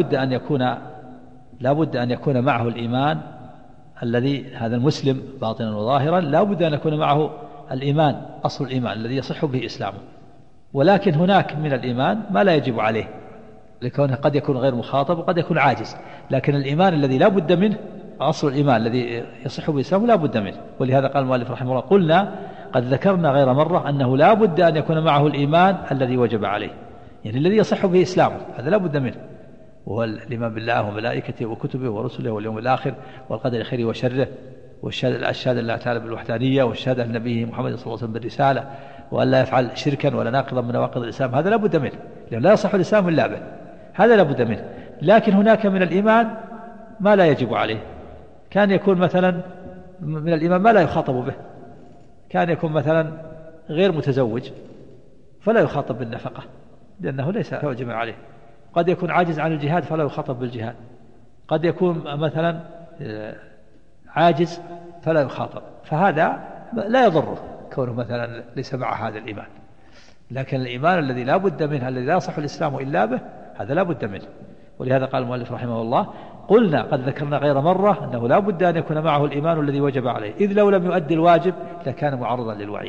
بد أن يكون معه الإيمان الذي هذا المسلم باطنا وظاهرا، لا بد أن يكون معه الإيمان أصل الإيمان الذي يصح به إسلامه. ولكن هناك من الإيمان ما لا يجب عليه، لكونه قد يكون غير مخاطب وقد يكون عاجز، لكن الإيمان الذي لا بد منه أصل الإيمان الذي يصح به إسلامه لا بد منه. ولهذا قال المؤلف رحمه الله قلنا قد ذكرنا غير مرة أنه لا بد أن يكون معه الإيمان الذي وجب عليه، يعني الذي يصح به إسلامه هذا لا بد منه، وهو الإيمان بالله وملائكته وكتبه ورسله واليوم الآخر والقدر خيره وشره، والشهادة لله تعالى بالوحدانية، والشهادة لنبيه محمد صلى الله عليه وسلم بالرسالة، وأن لا يفعل شركا ولا ناقضا من نواقض الإسلام، هذا لا بد منه، لأنه لا يصح الإسلام إلا به، هذا لا بد منه. لكن هناك من الإيمان ما لا يجب عليه، كان يكون مثلا من الإيمان ما لا يخاطب به، كان يكون مثلا غير متزوج فلا يخاطب بالنفقة لأنه ليس واجبا عليه، قد يكون عاجز عن الجهاد فلا يخاطب بالجهاد، قد يكون مثلا عاجز فلا يخاطب، فهذا لا يضره كونه مثلا ليس مع هذا الإيمان. لكن الإيمان الذي لا بد منه الذي لا يصح الإسلام إلا به هذا لا بد منه. ولهذا قال المؤلف رحمه الله قلنا قد ذكرنا غير مرة أنه لا بد أن يكون معه الإيمان الذي وجب عليه، إذ لو لم يؤدي الواجب لكان معرضا للوعيد.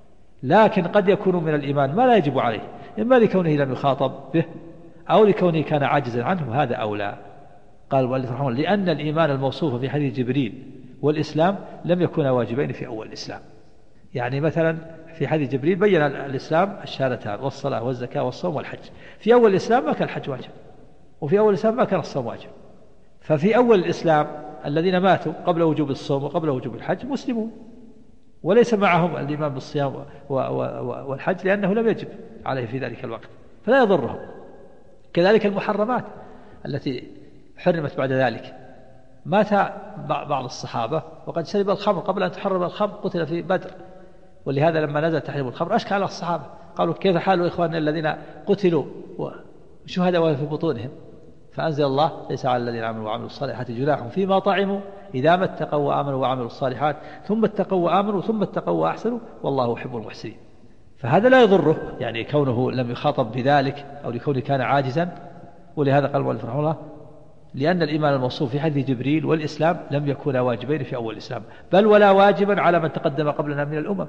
لكن قد يكون من الإيمان ما لا يجب عليه، إما لكونه لم يخاطب به أو لكونه كان عاجزا عنه، هذا أولى. قال المؤلف رحمه الله لأن الإيمان الموصوف في حديث جبريل والإسلام لم يكونا واجبين في أول الإسلام. يعني مثلا في حديث جبريل بين الإسلام الشهادتان والصلاة والزكاة والصوم والحج، في أول الإسلام ما كان الحج واجب، وفي أول الإسلام ما كان الصوم واجب. ففي أول الإسلام الذين ماتوا قبل وجوب الصوم وقبل وجوب الحج مسلمون، وليس معهم الإيمان بالصيام والحج لأنه لم يجب عليه في ذلك الوقت فلا يضرهم. كذلك المحرمات التي حرمت بعد ذلك، مات بعض الصحابة وقد شرب الخمر قبل أن تحرم الخمر، قتل في بدر، ولهذا لما نزل تحريم الخمر أشكى على الصحابة، قالوا كيف حال إخواننا الذين قتلوا وشهدوا في بطونهم؟ فأنزل الله ليس على الذين آمنوا وعملوا الصالحات جناح فيما طعموا إذا ما اتقوا وآمنوا وعملوا الصالحات ثم اتقوا وآمنوا ثم اتقوا وأحسنوا والله يحب المحسنين. فهذا لا يضره يعني كونه لم يخاطب بذلك أو لكونه كان عاجزا. ولهذا قال المؤلف رحمه الله لأن الإيمان الموصوف في حديث جبريل والإسلام لم يكونا واجبين في أول الإسلام، بل ولا واجبا على من تقدم قبلنا من الأمم.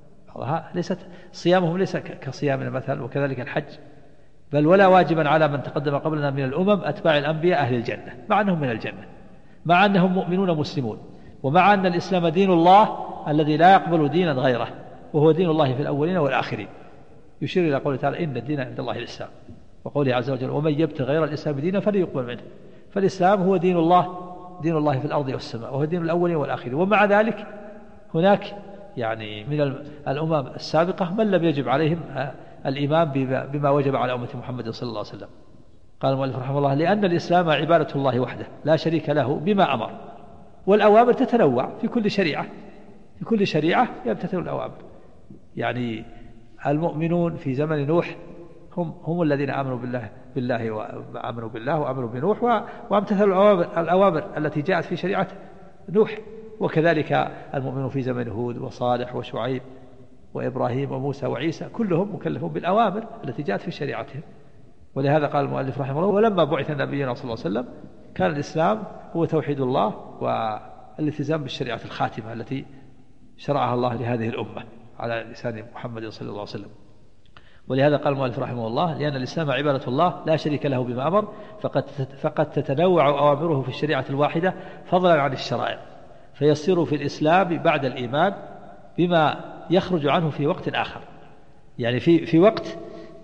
ليست صيامهم ليس كصيامنا مثلا، وكذلك الحج، بل ولا واجبا على من تقدم قبلنا من الأمم أتباع الأنبياء أهل الجنة، مع أنهم من الجنة، مع أنهم مؤمنون مسلمون، ومع أن الإسلام دين الله الذي لا يقبل دينا غيره، وهو دين الله في الأولين والآخرين. يشير إلى قوله تعالى إن الدين عند الله الإسلام، وقوله عز وجل ومن يبتغي غير الإسلام دينا فلن يقبل منه. فالإسلام هو دين الله في الأرض والسماء، وهو دين الأولين والآخرين. ومع ذلك هناك يعني من الأمم السابقة من لم يجب عليهم الإيمان بما وجب على أمة محمد صلى الله عليه وسلم. قال المؤلف رحمه الله لأن الإسلام عبادة الله وحده لا شريك له بما أمر، والأوامر تتنوع في كل شريعة يمتثل الأوامر. يعني المؤمنون في زمن نوح هم الذين آمنوا بالله وآمنوا بنوح وامتثلوا الأوامر التي جاءت في شريعة نوح، وكذلك المؤمنون في زمن هود وصالح وشعيب وإبراهيم وموسى وعيسى كلهم مكلفون بالأوامر التي جاءت في شريعتهم. ولهذا قال المؤلف رحمه الله ولما بعث نبينا صلى الله عليه وسلم كان الإسلام هو توحيد الله والالتزام بالشريعة الخاتمة التي شرعها الله لهذه الأمة على لسان محمد صلى الله عليه وسلم. ولهذا قال المؤلف رحمه الله لأن الإسلام عبادة الله لا شريك له بما أمر، فقد تتنوع أوامره في الشريعة الواحدة فضلا عن الشرائع، فيصير في الإسلام بعد الإيمان بما يخرج عنه في وقت آخر. يعني في وقت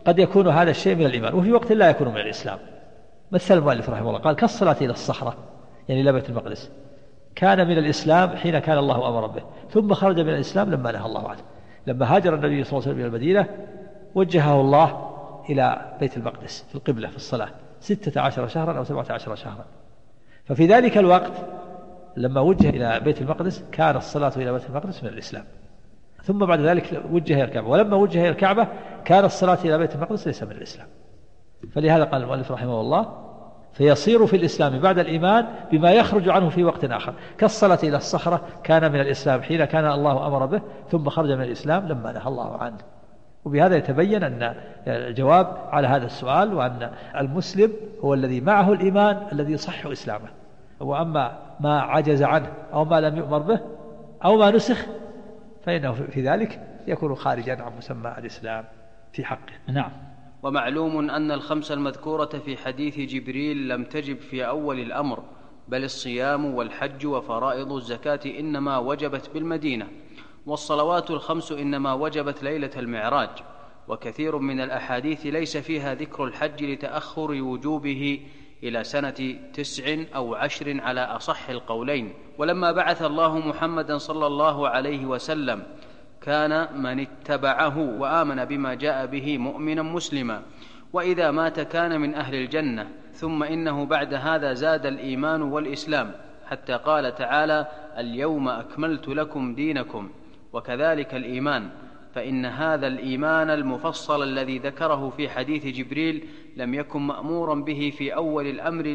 قد يكون هذا الشيء من الإيمان وفي وقت لا يكون من الإسلام. مثل المؤلف رحمه الله قال كالصلاة إلى الصخرة يعني إلى بيت المقدس كان من الإسلام حين كان الله أمر به، ثم خرج من الإسلام لما نهى الله عنه. لما هاجر النبي صلى الله عليه وسلم إلى المدينة وجهه الله إلى بيت المقدس في القبلة في الصلاة 16 شهرا أو 17 شهرا. ففي ذلك الوقت لما وجه إلى بيت المقدس كان الصلاة إلى بيت المقدس من الإسلام، ثم بعد ذلك وجه إلى الكعبة، ولما وجه إلى الكعبة كان الصلاة إلى بيت المقدس ليس من الإسلام. فلهذا قال المؤلف رحمه الله فيصير في الإسلام بعد الإيمان بما يخرج عنه في وقت آخر، كالصلاة إلى الصخرة كان من الإسلام حين كان الله أمر به، ثم خرج من الإسلام لما نهى الله عنه. وبهذا يتبين أن الجواب على هذا السؤال، وأن المسلم هو الذي معه الإيمان الذي يصح إسلامه، وأما ما عجز عنه أو ما لم يؤمر به أو ما نسخ فإنه في ذلك يكون خارجا عن مسمى الإسلام في حقه. نعم. ومعلوم أن الخمس المذكورة في حديث جبريل لم تجب في أول الأمر، بل الصيام والحج وفرائض الزكاة إنما وجبت بالمدينة، والصلوات الخمس إنما وجبت ليلة المعراج. وكثير من الأحاديث ليس فيها ذكر الحج لتأخر وجوبه إلى سنة 9 أو 10 على أصح القولين. ولما بعث الله محمدا صلى الله عليه وسلم كان من اتبعه وآمن بما جاء به مؤمنا مسلما، وإذا مات كان من أهل الجنة. ثم إنه بعد هذا زاد الإيمان والإسلام، حتى قال تعالى: اليوم أكملت لكم دينكم. وكذلك الإيمان، فإن هذا الإيمان المفصل الذي ذكره في حديث جبريل لم يكن مأمورا به في أول الأمر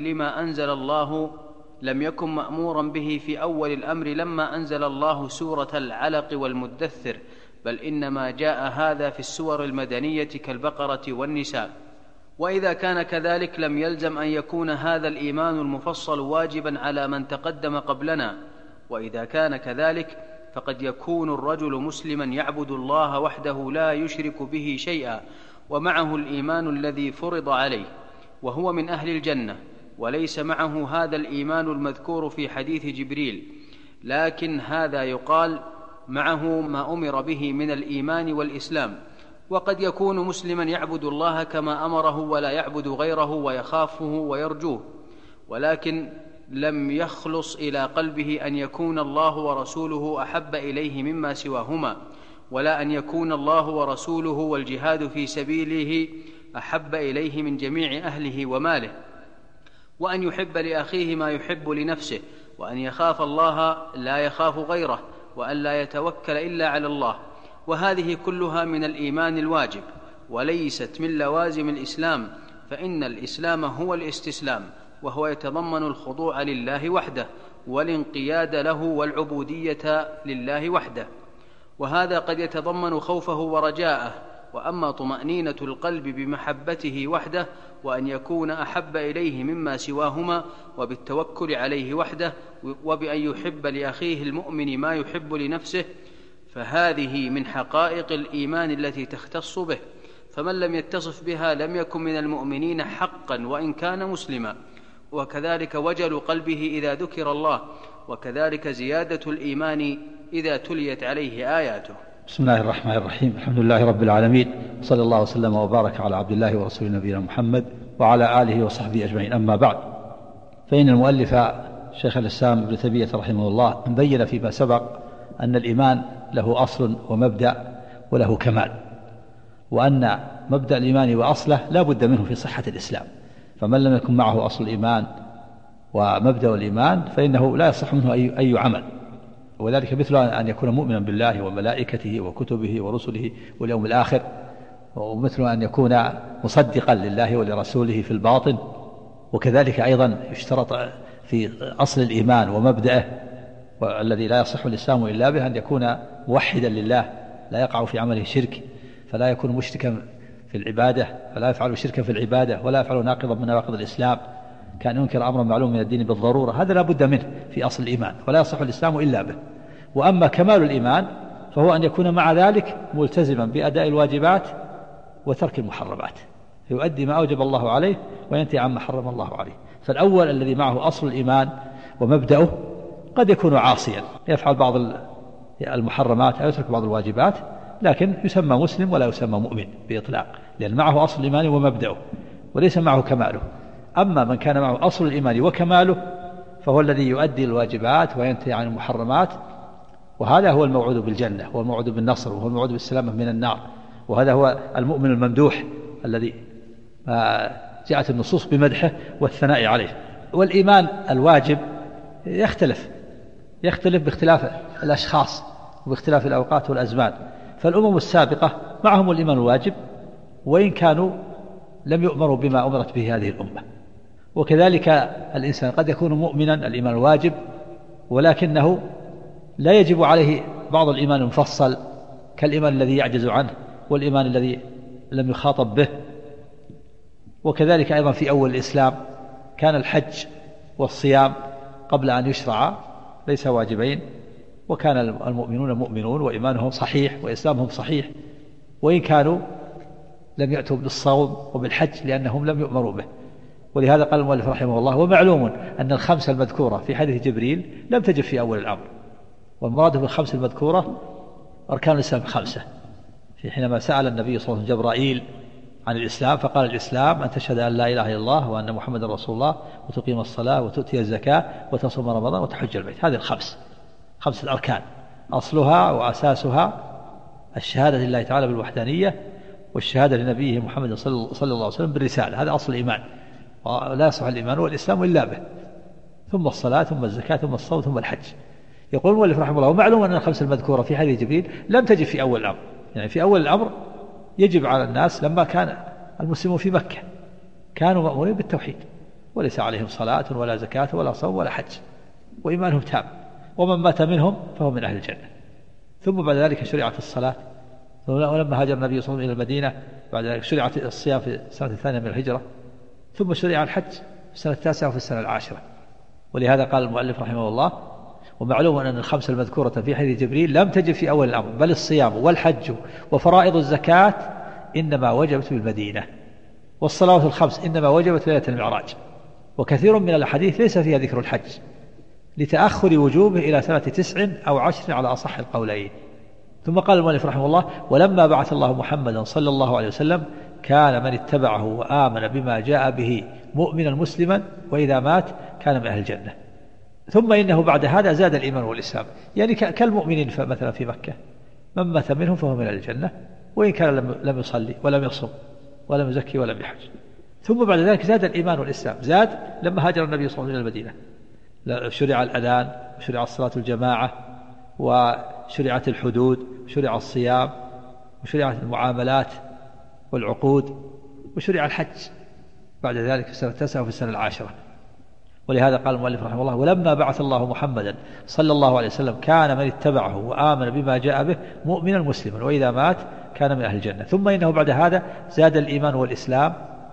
لما أنزل الله سورة العلق والمدثر، بل إنما جاء هذا في السور المدنية كالبقرة والنساء. وإذا كان كذلك لم يلزم أن يكون هذا الإيمان المفصل واجبا على من تقدم قبلنا. وإذا كان كذلك فقد يكون الرجل مسلما يعبد الله وحده لا يشرك به شيئا، ومعه الإيمان الذي فرض عليه، وهو من أهل الجنة، وليس معه هذا الإيمان المذكور في حديث جبريل، لكن هذا يقال معه ما أمر به من الإيمان والإسلام. وقد يكون مسلما يعبد الله كما أمره ولا يعبد غيره ويخافه ويرجوه، ولكن لم يخلص إلى قلبه أن يكون الله ورسوله أحب إليه مما سواهما، ولا أن يكون الله ورسوله والجهاد في سبيله أحب إليه من جميع أهله وماله، وأن يحب لأخيه ما يحب لنفسه، وأن يخاف الله لا يخاف غيره، وأن لا يتوكل إلا على الله. وهذه كلها من الإيمان الواجب، وليست من لوازم الإسلام، فإن الإسلام هو الاستسلام، وهو يتضمن الخضوع لله وحده والانقياد له والعبودية لله وحده، وهذا قد يتضمن خوفه ورجاءه. وأما طمأنينة القلب بمحبته وحده وأن يكون أحب إليه مما سواهما، وبالتوكل عليه وحده، وبأن يحب لأخيه المؤمن ما يحب لنفسه، فهذه من حقائق الإيمان التي تختص به، فمن لم يتصف بها لم يكن من المؤمنين حقا وإن كان مسلما. وكذلك وجل قلبه إذا ذكر الله، وكذلك زيادة الإيمان إذا تليت عليه آياته. بسم الله الرحمن الرحيم. الحمد لله رب العالمين، صلى الله وسلم وبارك على عبد الله ورسوله نبينا محمد وعلى آله وصحبه أجمعين. أما بعد، فإن المؤلف شيخ الإسلام ابن تيمية رحمه الله بين فيما سبق أن الإيمان له أصل ومبدأ وله كمال، وأن مبدأ الإيمان وأصله لا بد منه في صحة الإسلام، فمن لم يكن معه أصل الإيمان ومبدأ الإيمان فإنه لا يصح منه أي عمل، وذلك مثل أن يكون مؤمنا بالله وملائكته وكتبه ورسله واليوم الآخر، ومثل أن يكون مصدقا لله ولرسوله في الباطن. وكذلك أيضا يشترط في أصل الإيمان ومبدأه والذي لا يصح الإسلام إلا به أن يكون موحدا لله، لا يقع في عمله شرك، فلا يكون مشركا في العبادة، فلا يفعل شركا في العبادة، ولا يفعل ناقضا من نواقض الإسلام كان ينكر أمرا معلوم من الدين بالضرورة. هذا لا بد منه في أصل الإيمان، ولا يصح الإسلام إلا به. وأما كمال الإيمان فهو أن يكون مع ذلك ملتزما بأداء الواجبات وترك المحرمات، يؤدي ما أوجب الله عليه وينتهي عما حرم الله عليه. فالأول الذي معه أصل الإيمان ومبدأه قد يكون عاصيا، يفعل بعض المحرمات أو يترك بعض الواجبات، لكن يسمى مسلم ولا يسمى مؤمن بإطلاق، لأن معه أصل الإيمان ومبدأه وليس معه كماله. أما من كان معه أصل الإيمان وكماله فهو الذي يؤدي الواجبات وينتهي عن المحرمات، وهذا هو الموعود بالجنة، هو الموعود بالنصر، وهو الموعود بالسلامة من النار، وهذا هو المؤمن الممدوح الذي جاءت النصوص بمدحه والثناء عليه. والإيمان الواجب يختلف باختلاف الأشخاص وباختلاف الأوقات والأزمان. فالأمم السابقة معهم الإيمان الواجب وإن كانوا لم يؤمروا بما أمرت به هذه الأمة، وكذلك الإنسان قد يكون مؤمنا الإيمان الواجب ولكنه لا يجب عليه بعض الإيمان المفصل كالإيمان الذي يعجز عنه والإيمان الذي لم يخاطب به. وكذلك أيضا في أول الإسلام كان الحج والصيام قبل أن يشرع ليس واجبين، وكان المؤمنون مؤمنون وإيمانهم صحيح وإسلامهم صحيح وإن كانوا لم يأتوا بالصوم وبالحج لأنهم لم يؤمروا به. ولهذا قال المؤلف رحمه الله: ومعلوم أن الخمس المذكورة في حديث جبريل لم تجب في أول الأمر. والمراد بالخمس المذكورة أركان الإسلام 5. حينما سأل النبي صلى الله عليه وسلم جبرائيل عن الإسلام فقال: الإسلام أن تشهد أن لا إله إلا الله وأن محمد رسول الله وتقيم الصلاة وتؤتي الزكاة وتصوم رمضان وتحج البيت. هذه 5 أركان أصلها وأساسها الشهادة لله تعالى بالوحدانية والشهادة لنبيه محمد صلى الله عليه وسلم بالرسالة. هذا أصل الإيمان، ولا يصح الإيمان والإسلام إلا به، ثم الصلاة ثم الزكاة ثم الصوم ثم الحج. يقول المؤلف رحمه الله: ومعلوم أن الخمس المذكورة في حديث جبريل لم تجب في أول الأمر. يعني في أول الأمر يجب على الناس لما كان المسلمون في مكة كانوا مأمورين بالتوحيد وليس عليهم صلاة ولا زكاة ولا صوم ولا حج وإيمانهم تام، ومن مات منهم فهو من أهل الجنة. ثم بعد ذلك شرعت الصلاة، ولما هاجر النبي صلى الله عليه وسلم إلى المدينة بعد ذلك شرعت الصيام في السنة الثانية من الهجرة، ثم شرع الحج في السنة 9 وفي السنة 10. ولهذا قال المؤلف رحمه الله: ومعلوم أن الخمس المذكورة في حديث جبريل لم تجب في أول الأمر، بل الصيام والحج وفرائض الزكاة إنما وجبت بالمدينة، والصلاة الخمس إنما وجبت ليلة المعراج. وكثير من الأحاديث ليس فيها ذكر الحج لتأخر وجوبه إلى سنة 9 أو 10 على أصح القولين. ثم قال المؤلف رحمه الله: ولما بعث الله محمدا صلى الله عليه وسلم كان من اتبعه وآمن بما جاء به مؤمنا مسلما وإذا مات كان من أهل الجنة. ثم إنه بعد هذا زاد الإيمان والإسلام، يعني كالمؤمنين مثلا في مكة من مات منهم فهو من الجنة وإن كان لم يصلي ولم يصم ولم يزكي ولم يحج. ثم بعد ذلك زاد الإيمان والإسلام، زاد لما هاجر النبي صلى الله عليه وسلم إلى المدينة، شرع الأذان وشرع الصلاة الجماعة وشرعت الحدود وشرع الصيام وشرعت المعاملات والعقود وشرع الحج بعد ذلك في السنة 9 وفي السنة 10. ولهذا قال المؤلف رحمه الله: ولما بعث الله محمدا صلى الله عليه وسلم كان من اتبعه وآمن بما جاء به مؤمنا مسلما وإذا مات كان من أهل الجنة. ثم إنه بعد هذا زاد الإيمان والإسلام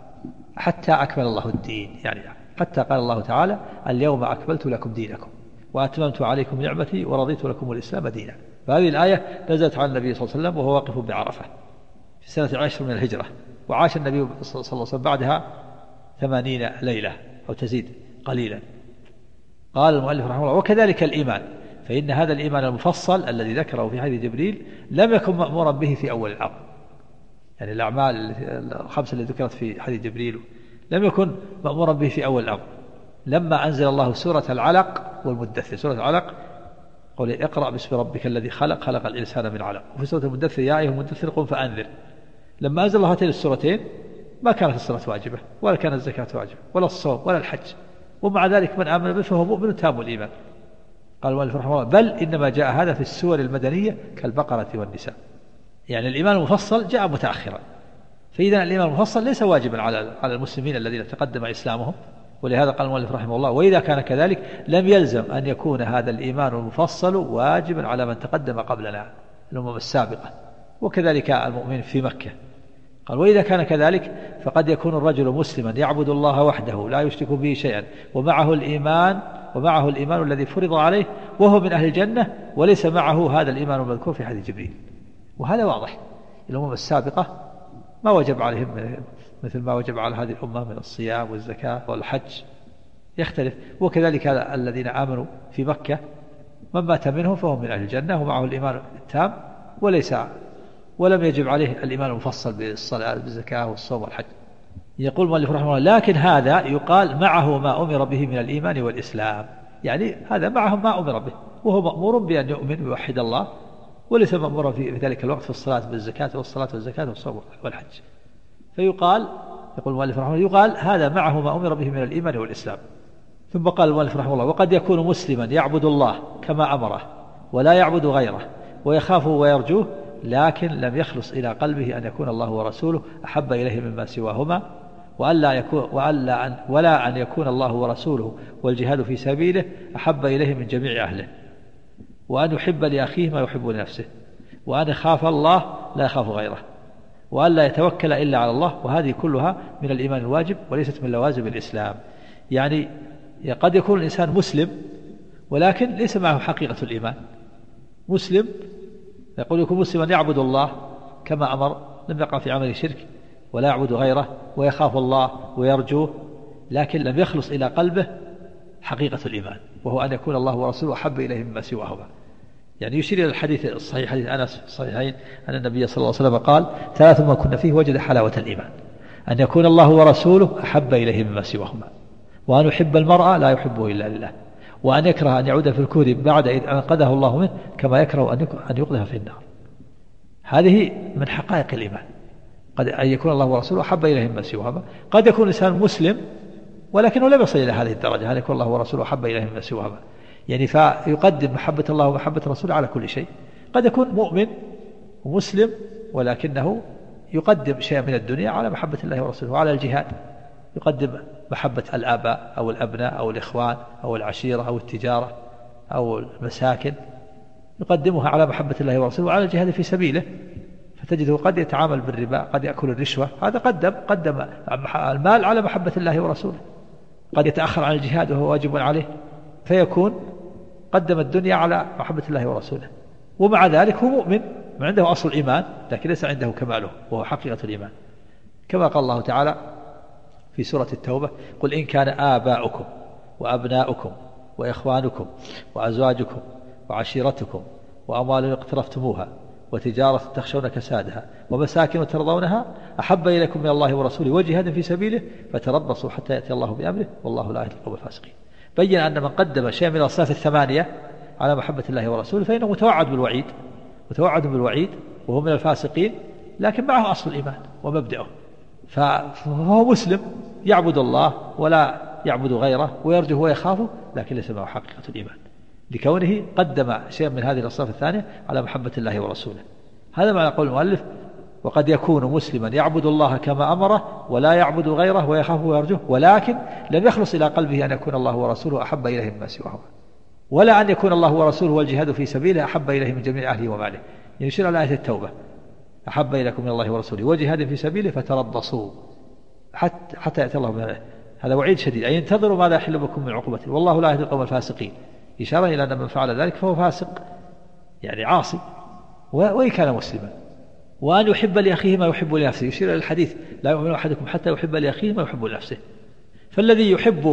حتى أكمل الله الدين، يعني حتى قال الله تعالى: اليوم أكملت لكم دينكم وأتممت عليكم نعمتي ورضيت لكم الإسلام دينا. فهذه الآية نزلت على النبي صلى الله عليه وسلم وهو واقف بعرفة في سنة 10 من الهجرة، وعاش النبي صلى الله عليه وسلم بعدها 80 ليلة أو تزيد قليلا. قال المؤلف رحمه الله: وكذلك الإيمان، فإن هذا الإيمان المفصل الذي ذكره في حديث جبريل لم يكن مأمورا به في أول الأمر. يعني الأعمال 5 التي ذكرت في حديث جبريل لم يكن مأمورا به في أول الأمر. لما أنزل الله سورة العلق والمدثر، سورة العلق قول: اقرأ باسم ربك الذي خلق، خلق الإنسان من علق. وفي سورة المدثر: يا أيها المدثر قم فأنذر. لما أنزل الله هاتين السورتين ما كانت الصلاة واجبة ولا كانت الزكاة واجبة ولا الصوم ولا الحج، ومع ذلك من آمن به فهو مؤمن تام الإيمان. قال المؤلف رحمه الله: بل إنما جاء هذا في السور المدنية كالبقرة والنساء. يعني الإيمان المفصل جاء متأخرا، فإذا الإيمان المفصل ليس واجبا على المسلمين الذين تقدم إسلامهم. ولهذا قال المؤلف رحمه الله: وإذا كان كذلك لم يلزم أن يكون هذا الإيمان المفصل واجبا على من تقدم قبلنا الأمم السابقة، وكذلك المؤمن في مكة. قال: وإذا كان كذلك فقد يكون الرجل مسلما يعبد الله وحده لا يشرك به شيئا ومعه الإيمان الذي فرض عليه وهو من أهل الجنة وليس معه هذا الإيمان المذكور في حديث جبريل. وهذا واضح، الأمم السابقة ما وجب عليهم مثل ما وجب على هذه الأمة من الصيام والزكاة والحج، يختلف. وكذلك الذين آمنوا في مكة من مات منهم فهم من أهل الجنة ومعه الإيمان التام وليس ولم يجب عليه الإيمان المفصل بالصلاة بالزكاة والصوم والحج. يقول المؤلف رحمه الله: لكن هذا يقال معه ما أمر به من الإيمان والإسلام، يعني هذا معه ما أمر به، وهو مأمور بأن يؤمن ويوحد الله، وليس مأمورا في ذلك الوقت في الصلاة بالزكاة والصلاة والزكاة والصوم والحج. فيقال، يقول المؤلف رحمه الله، يقال هذا معه ما أمر به من الإيمان والإسلام. ثم قال المؤلف رحمه الله: وقد يكون مسلما يعبد الله كما أمره ولا يعبد غيره ويخافه ويرجوه، لكن لم يخلص إلى قلبه أن يكون الله ورسوله أحب إليه مما سواهما، ولا أن يكون الله ورسوله والجهاد في سبيله أحب إليه من جميع أهله، وأن يحب لأخيه ما يحب لنفسه، وأن يخاف الله لا يخاف غيره، وأن لا يتوكل إلا على الله. وهذه كلها من الإيمان الواجب وليست من لوازم الإسلام. يعني قد يكون الإنسان مسلم ولكن ليس معه حقيقة الإيمان. مسلم يقول يكون مسلما يعبد الله كما أمر، لم يقع في عمل شرك ولا يعبد غيره ويخاف الله ويرجوه، لكن لم يخلص إلى قلبه حقيقة الإيمان، وهو أن يكون الله ورسوله أحب إليه مما سواهما. يعني يشير إلى الحديث الصحيح، حديث أنس في الصحيحين، أن النبي صلى الله عليه وسلم قال: 3 ما كنا فيه وجد حلاوة الإيمان: أن يكون الله ورسوله أحب إليه مما سواهما، وأن يحب المرء لا يحبه إلا لله، وأن يكره أن يعود في الكفر بعد إذ أنقذه الله منه، كما يكره أن يقذف في النار. هذه من حقائق الإيمان، قد أن يكون الله ورسوله أحب إليه مما سواهما. قد يكون الإنسان مسلم ولكنه لم يصل إلى هذه الدرجة، أن يكون الله ورسوله أحب إليه مما سواهما، يعني فيقدم محبة الله ومحبة رسوله على كل شيء. قد يكون مؤمن ومسلم ولكنه يقدم شيئا من الدنيا على محبة الله ورسوله وعلى الجهاد، يقدم محبة الآباء أو الأبناء أو الإخوان أو العشيرة أو التجارة أو المساكن، يقدمها على محبة الله ورسوله وعلى الجهاد في سبيله. فتجده قد يتعامل بالربا، قد يأكل الرشوة، هذا قدم المال على محبة الله ورسوله. قد يتأخر عن الجهاد وهو واجب عليه، فيكون قدم الدنيا على محبة الله ورسوله، ومع ذلك هو مؤمن عنده أصل الإيمان، لكن ليس عنده كماله وهو حقيقة الإيمان. كما قال الله تعالى في سورة التوبة: قل إن كان آباؤكم وأبناؤكم وإخوانكم وأزواجكم وعشيرتكم وأموال اقترفتموها وتجارة تخشون كسادها ومساكن ترضونها أحب إليكم من الله ورسوله وجهاد في سبيله فتربصوا حتى يأتي الله بأمره والله لا يهدي القوم الفاسقين. بين أن من قدم شيئا من الأصناف الثمانية على محبة الله ورسوله فإنه متوعد بالوعيد وهو من الفاسقين، لكن معه أصل الإيمان ومبدأه، فهو مسلم يعبد الله ولا يعبد غيره ويرجوه ويخافه، لكن ليس معه حقيقة الإيمان لكونه قدم شيئا من هذه الأصناف الثانية على محبة الله ورسوله. هذا معنى قول المؤلف: وقد يكون مسلما يعبد الله كما أمره ولا يعبد غيره ويخافه ويرجوه، ولكن لم يخلص إلى قلبه أن يكون الله ورسوله أحب إليه مما سواهما، ولا أن يكون الله ورسوله والجهاد في سبيله أحب إليه من جميع أهله وماله. يشير على آية التوبة: أحب إليكم من الله ورسوله وجهاد في سبيله فتربصوا حتى يأتي الله بأمره. هذا وعيد شديد، أي انتظروا ماذا يحل بكم من عقوبته والله لا يهدي القوم الفاسقين، إشارة إلى أن من فعل ذلك فهو فاسق، يعني عاصي وإن كان مسلما. وأن يحب لأخيه ما يحب لنفسه، يشير إلى الحديث: لا يؤمن أحدكم حتى يحب لأخيه ما يحب لنفسه. فالذي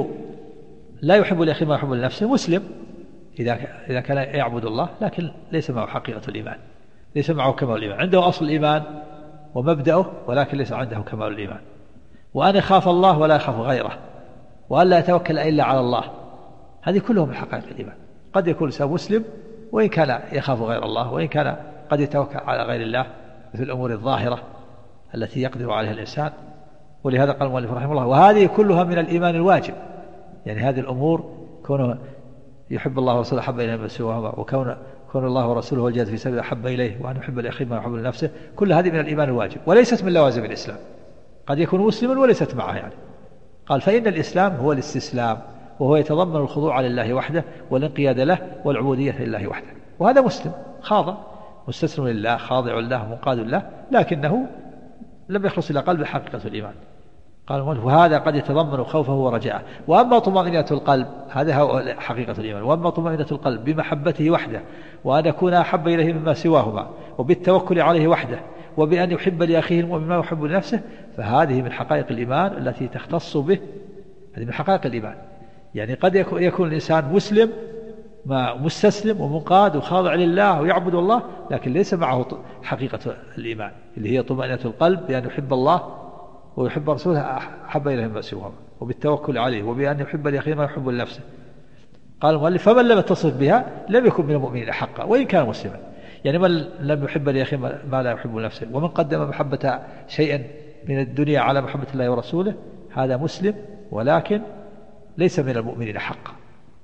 لا يحب لأخيه ما يحب لنفسه مسلم إذا كان يعبد الله، لكن ليس معه حقيقة الإيمان، ليس معه كمال الإيمان، عنده أصل الإيمان ومبدأه ولكن ليس عنده كمال الإيمان. وأن يخاف الله ولا يخاف غيره، وأن لا يتوكل إلا على الله. هذه كلهم من حقائق الإيمان. قد يكون الإنسان مسلم وإن كان يخاف غير الله، وإن كان قد يتوكل على غير الله مثل الأمور الظاهرة التي يقدر عليها الإنسان. ولهذا قال المؤلف رحمه الله: وهذه كلها من الإيمان الواجب. يعني هذه الأمور كونه يحب الله ورسوله أحب إليه ما سواهما، وكون الله ورسوله والجهاد في سبيله أحب إليه، وأن يحب لأخيه ما يحب لنفسه، كل هذه من الإيمان الواجب وليست من لوازم الإسلام. قد يكون مسلما وليست معه يعني. قال: فإن الإسلام هو الاستسلام، وهو يتضمن الخضوع لله وحده والانقياد له والعبودية لله وحده. وهذا مسلم خاضع مستسلم لله خاضع له منقاد له، لكنه لم يخلص إلى قلب حقيقة الإيمان. قال المؤلف: وهذا قد يتضمن خوفه ورجاءه. وأما طمأنينة القلب، هذا هو حقيقة الإيمان. وأما طمأنينة القلب بمحبته وحده، وأن يكون أحب إليه مما سواهما، وبالتوكل عليه وحده، وبأن يحب لأخيه المؤمن ما يحب لنفسه، فهذه من حقائق الإيمان التي تختص به. هذه من حقائق الإيمان. يعني قد يكون الإنسان مسلم مستسلم ومنقاد وخاضع لله ويعبد الله، لكن ليس معه حقيقة الإيمان اللي هي طمأنينة القلب بأن يحب الله ويحب رسوله أحب إليه ما سواهما، وبالتوكل عليه، وبأن يحب لأخيه ما يحب لنفسه. قال المؤلف: فمن لم يتصف بها لم يكن من المؤمنين حقا وإن كان مسلما. يعني من لم يحب لأخيه ما لا يحب لنفسه، ومن قدم محبة شيئا من الدنيا على محبة الله ورسوله، هذا مسلم ولكن ليس من المؤمنين حقا.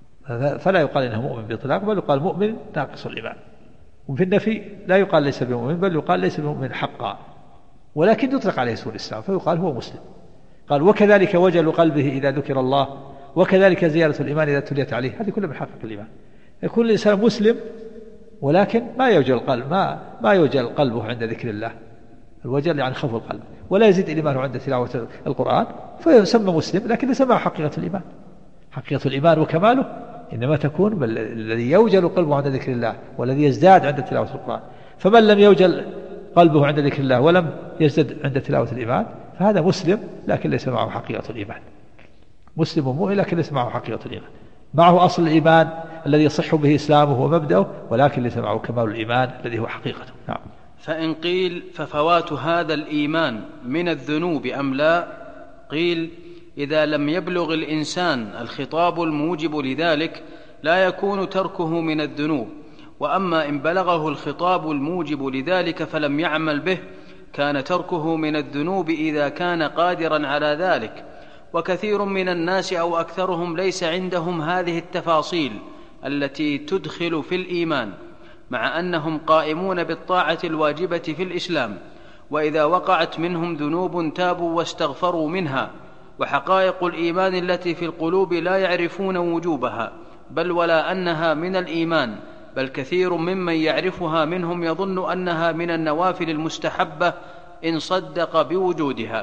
فلا يقال إنه مؤمن بإطلاق، بل يقال مؤمن ناقص الإيمان. وفي النفي لا يقال ليس بمؤمن، بل يقال ليس بمؤمن حقا، ولكن يطلق عليه اسم الإسلام فيقال هو مسلم. قال: وكذلك وجل قلبه إذا ذكر الله، وكذلك زيادة الإيمان إذا تليت عليه. هذه كلها من حقق الإيمان. يكون الإنسان مسلم ولكن ما يوجل القلب، ما يوجل قلبه عند ذكر الله. الوجل يعني خوف القلب، ولا يزيد الإيمان عند تلاوة القرآن، فيسمى مسلم لكن ليس معه حقيقة الإيمان. حقيقة الإيمان وكماله إنما تكون الذي يوجل قلبه عند ذكر الله والذي يزداد عند تلاوة القرآن. فمن لم يوجل قلبه عند ذكر الله ولم يزدد عند تلاوة الإيمان فهذا مسلم لكن ليس معه حقيقة الإيمان. مسلم مؤمن لكن ليس معه حقيقة الإيمان. معه أصل الإيمان الذي يصح به إسلامه ومبدأه، ولكن ليس معه كمال الإيمان الذي هو حقيقته. نعم. فإن قيل: ففوات هذا الإيمان من الذنوب أم لا؟ قيل: إذا لم يبلغ الإنسان الخطاب الموجب لذلك لا يكون تركه من الذنوب، وأما إن بلغه الخطاب الموجب لذلك فلم يعمل به كان تركه من الذنوب إذا كان قادرا على ذلك. وكثير من الناس أو أكثرهم ليس عندهم هذه التفاصيل التي تدخل في الإيمان، مع أنهم قائمون بالطاعة الواجبة في الإسلام، وإذا وقعت منهم ذنوب تابوا واستغفروا منها. وحقائق الإيمان التي في القلوب لا يعرفون وجوبها بل ولا أنها من الإيمان، بل كثير ممن يعرفها منهم يظن أنها من النوافل المستحبة إن صدق بوجودها.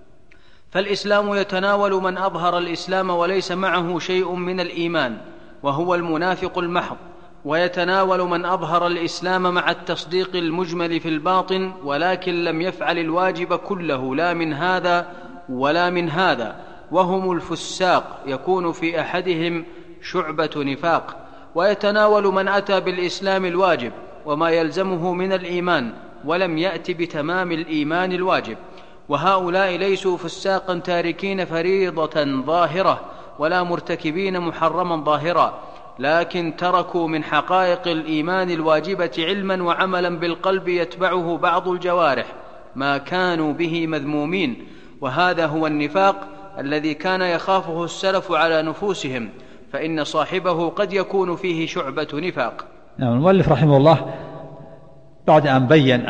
فالإسلام يتناول من أظهر الإسلام وليس معه شيء من الإيمان وهو المنافق المحض، ويتناول من أظهر الإسلام مع التصديق المجمل في الباطن ولكن لم يفعل الواجب كله لا من هذا ولا من هذا، وهم الفساق يكون في أحدهم شعبة نفاق. ويتناول من أتى بالإسلام الواجب وما يلزمه من الإيمان ولم يأت بتمام الإيمان الواجب، وهؤلاء ليسوا فساقا تاركين فريضة ظاهرة ولا مرتكبين محرما ظاهرا، لكن تركوا من حقائق الإيمان الواجبة علما وعملا بالقلب يتبعه بعض الجوارح ما كانوا به مذمومين، وهذا هو النفاق الذي كان يخافه السلف على نفوسهم، فإن صاحبه قد يكون فيه شعبة نفاق. نعم. المؤلف رحمه الله بعد أن بين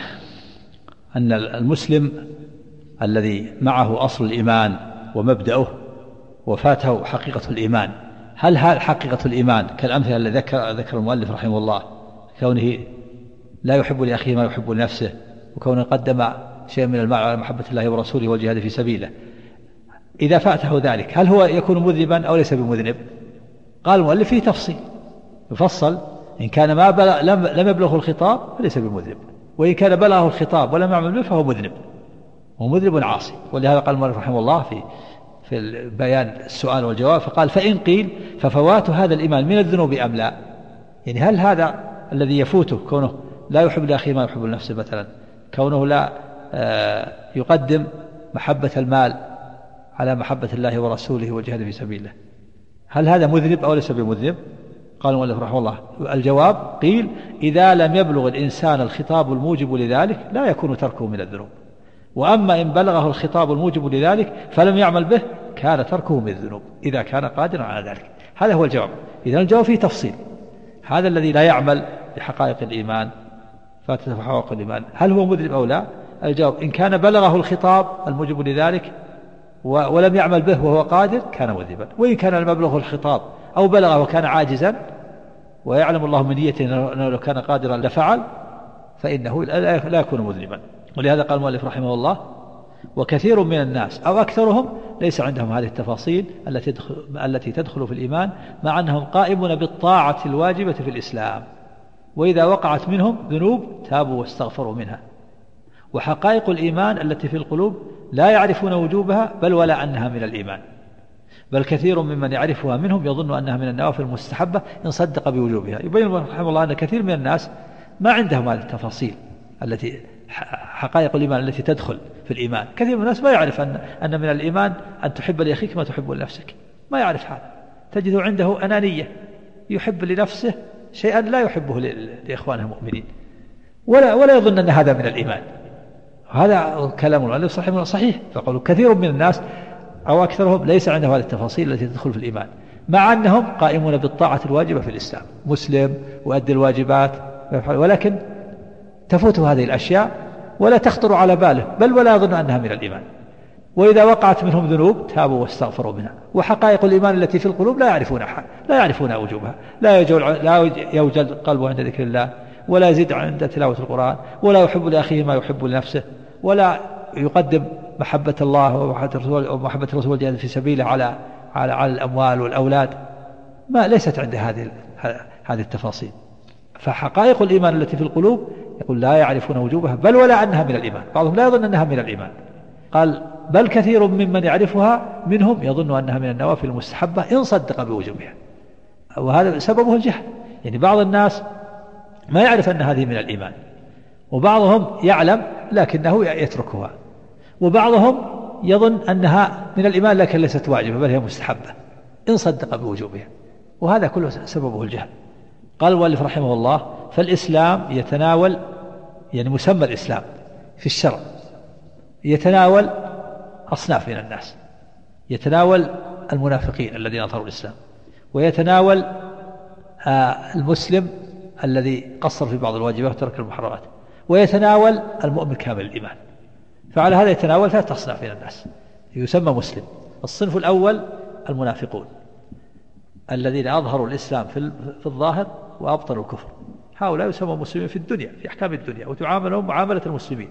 أن المسلم الذي معه أصل الإيمان ومبدأه وفاته حقيقة الإيمان، هل حقيقة الإيمان كالأمثلة التي ذكر المؤلف رحمه الله، كونه لا يحب لأخيه ما يحب لنفسه، وكونه قدم شيء من المال على محبة الله ورسوله والجهاد في سبيله، إذا فاته ذلك هل هو يكون مذنبا أو ليس بمذنب؟ قال المؤلف فيه تفصيل يفصل: إن كان لم يبلغه الخطاب فليس بمذنب، وإن كان بلغه الخطاب ولم يعمل به فهو مذنب، ومذنب عاصي. ولهذا قال المؤلف رحمه الله في بيان السؤال والجواب فقال: فإن قيل: ففوات هذا الإيمان من الذنوب أم لا؟ يعني هل هذا الذي يفوته كونه لا يحب لأخيه ما يحب لنفسه مثلا، كونه لا يقدم محبة المال على محبة الله ورسوله والجهاد في سبيله، هل هذا مذنب أو ليس بمذنب؟ قال المؤلف رحمه الله: الجواب: قيل: إذا لم يبلغ الإنسان الخطاب الموجب لذلك لا يكون تركه من الذنوب، وأما إن بلغه الخطاب الموجب لذلك فلم يعمل به كان تركه من الذنوب إذا كان قادرا على ذلك. هذا هو الجواب. إذن الجواب فيه تفصيل. هذا الذي لا يعمل بحقائق الإيمان فاتته حقائق الإيمان هل هو مذنب أو لا؟ الجواب: إن كان بلغه الخطاب الموجب لذلك ولم يعمل به وهو قادر كان مذنبا، وإن كان لم يبلغه الخطاب أو بلغه وكان عاجزا ويعلم الله من نيته أنه لو كان قادرا لفعل فإنه لا يكون مذنبا. ولهذا قال المؤلف رحمه الله: وكثير من الناس أو أكثرهم ليس عندهم هذه التفاصيل التي تدخل في الإيمان، مع أنهم قائمون بالطاعة الواجبة في الإسلام، وإذا وقعت منهم ذنوب تابوا واستغفروا منها. وحقائق الإيمان التي في القلوب لا يعرفون وجوبها بل ولا أنها من الإيمان، بل كثير ممن يعرفها منهم يظن أنها من النوافل المستحبة إن صدق بوجوبها. يبين رحمه الله أن كثير من الناس ما عندهم هذه التفاصيل التي حقائق الإيمان التي تدخل في الإيمان. كثير من الناس ما يعرف أن من الإيمان أن تحب لأخيك ما تحب لنفسك، ما يعرف هذا. تجده عنده أنانية، يحب لنفسه شيئا لا يحبه لإخوانه المؤمنين، ولا يظن أن هذا من الإيمان. هذا كلام المؤلف صحيح. فقالوا كثير من الناس أو أكثرهم ليس عنده هذه التفاصيل التي تدخل في الإيمان، مع أنهم قائمون بالطاعة الواجبة في الإسلام، مسلم وأدي الواجبات، ولكن تفوته هذه الأشياء ولا تخطر على باله، بل ولا يظن أنها من الإيمان. وإذا وقعت منهم ذنوب تابوا واستغفروا منها. وحقائق الإيمان التي في القلوب لا يعرفون وجوبها، لا يوجل قلبه عند ذكر الله، ولا يزيد عند تلاوة القرآن، ولا يحب لأخيه ما يحب لنفسه، ولا يقدم محبة الله ومحبة الرسول والجهاد في سبيله على الأموال والأولاد. ما ليست عنده هذه التفاصيل. فحقائق الإيمان التي في القلوب يقول لا يعرفون وجوبها بل ولا أنها من الإيمان. بعضهم لا يظن أنها من الإيمان. قال بل كثير ممن يعرفها منهم يظن أنها من النوافل المستحبة إن صدق بوجوبها. وهذا سببه الجهل. يعني بعض الناس ما يعرف أن هذه من الإيمان، وبعضهم يعلم لكنه يتركها، وبعضهم يظن أنها من الإيمان لكن ليست واجبة بل هي مستحبة إن صدق بوجوبها. وهذا كله سببه الجهل. قال المؤلف رحمه الله فالإسلام يتناول، يعني مسمى الإسلام في الشرع يتناول أصناف من الناس. يتناول المنافقين الذين أظهروا الإسلام، ويتناول المسلم الذي قصر في بعض الواجبات وترك المحرمات، ويتناول المؤمن كامل الإيمان. فعلى هذا يتناول 3 أصناف من الناس يسمى مسلم. الصنف الأول المنافقون الذين أظهروا الإسلام في الظاهر وأبطلوا الكفر. هؤلاء يسمى مسلمين في الدنيا، في أحكام الدنيا، وتعاملهم معاملة المسلمين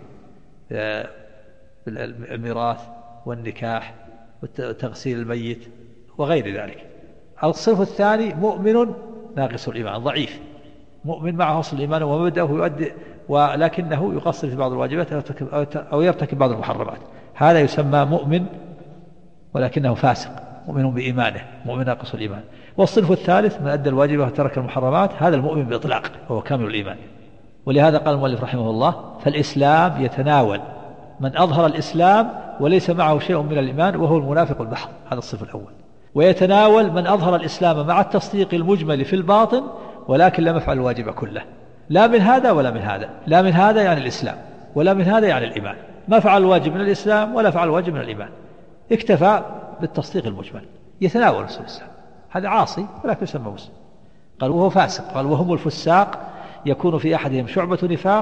بالميراث والنكاح وتغسيل الميت وغير ذلك. الصنف الثاني مؤمن ناقص الإيمان ضعيف، مؤمن معه أصل الإيمان ومبدأه يؤدي ولكنه يقصر في بعض الواجبات أو يرتكب بعض المحرمات. هذا يسمى مؤمن ولكنه فاسق، مؤمن بإيمانه، مؤمن ناقص الإيمان. والصنف الثالث من أدى الواجبات وترك المحرمات، هذا المؤمن بإطلاق وهو كامل الإيمان. ولهذا قال المؤلف رحمه الله فالإسلام يتناول من أظهر الإسلام وليس معه شيء من الإيمان وهو المنافق البحر، هذا الصنف الأول. ويتناول من أظهر الإسلام مع التصديق المجمل في الباطن ولكن لم يفعل الواجب كله، لا من هذا ولا من هذا، لا من هذا يعني الإسلام ولا من هذا يعني الإيمان، ما فعل الواجب من الإسلام ولا فعل الواجب من الإيمان، اكتفى بالتصديق المجمل، يتناول الإسلام. هذا عاصي ولكن يسمى مسلم. قال وهو فاسق. قال وهم الفساق يكون في أحدهم شعبة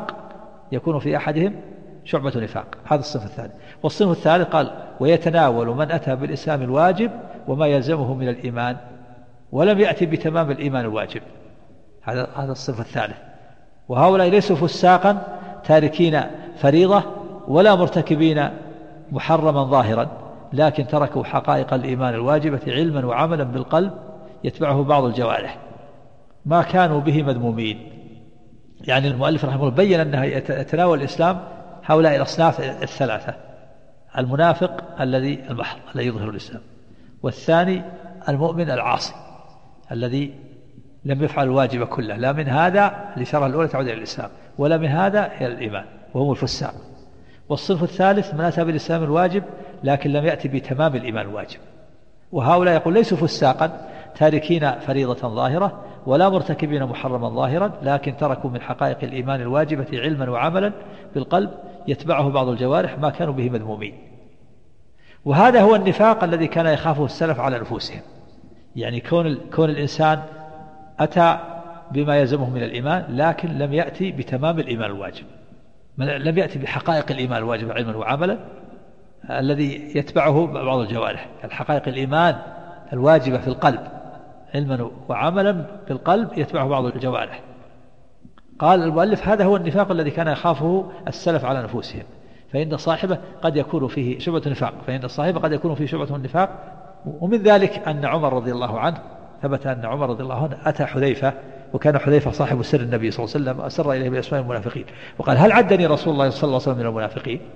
نفاق، هذا الصنف الثاني. والصنف الثالث قال ويتناول من أتى بالإسلام الواجب وما يلزمه من الإيمان ولم يأتي بتمام الإيمان الواجب، هذا الصنف الثالث. وهؤلاء ليسوا فساقا تاركين فريضة ولا مرتكبين محرما ظاهرا، لكن تركوا حقائق الإيمان الواجبة علما وعملا بالقلب يتبعه بعض الجوارح، ما كانوا به مذمومين. يعني المؤلف رحمه الله بين أنه يتناول الإسلام هؤلاء الأصناف الثلاثة: المنافق الذي البحر الذي يظهر الإسلام، والثاني المؤمن العاصي الذي لم يفعل الواجب كله، لا من هذا الإشارة الأولى تعود إلى الإسلام ولا من هذا إلى الإيمان وهم الفساق. والصنف الثالث من أتى بالإسلام الواجب لكن لم يأتي بتمام الإيمان الواجب، وهؤلاء يقول ليسوا فساقا تاركين فريضة ظاهرة ولا مرتكبين محرما ظاهرا، لكن تركوا من حقائق الإيمان الواجبة علما وعملا بالقلب يتبعه بعض الجوارح ما كانوا به مذمومين. وهذا هو النفاق الذي كان يخافه السلف على نفوسهم، يعني كون الإنسان أتى بما يلزمه من الإيمان لكن لم يأتي بتمام الإيمان الواجب، لم يأتي بحقائق الإيمان الواجب علما وعملا الذي يتبعه بعض الجوارح، الحقائق الإيمان الواجبة في القلب علما وعملا في القلب يتبعه بعض الجوارح. قال المؤلف هذا هو النفاق الذي كان يخافه السلف على نفوسهم، فإن صاحبه قد يكون فيه شعبة نفاق، النفاق. ومن ذلك أن عمر رضي الله عنه ثبت أن عمر رضي الله عنه أتى حذيفة، وكان حذيفة صاحب سر النبي صلى الله عليه وسلم، أسر إليه بأسماء المنافقين، وقال هل عدني رسول الله صلى الله عليه وسلم من المنافقين؟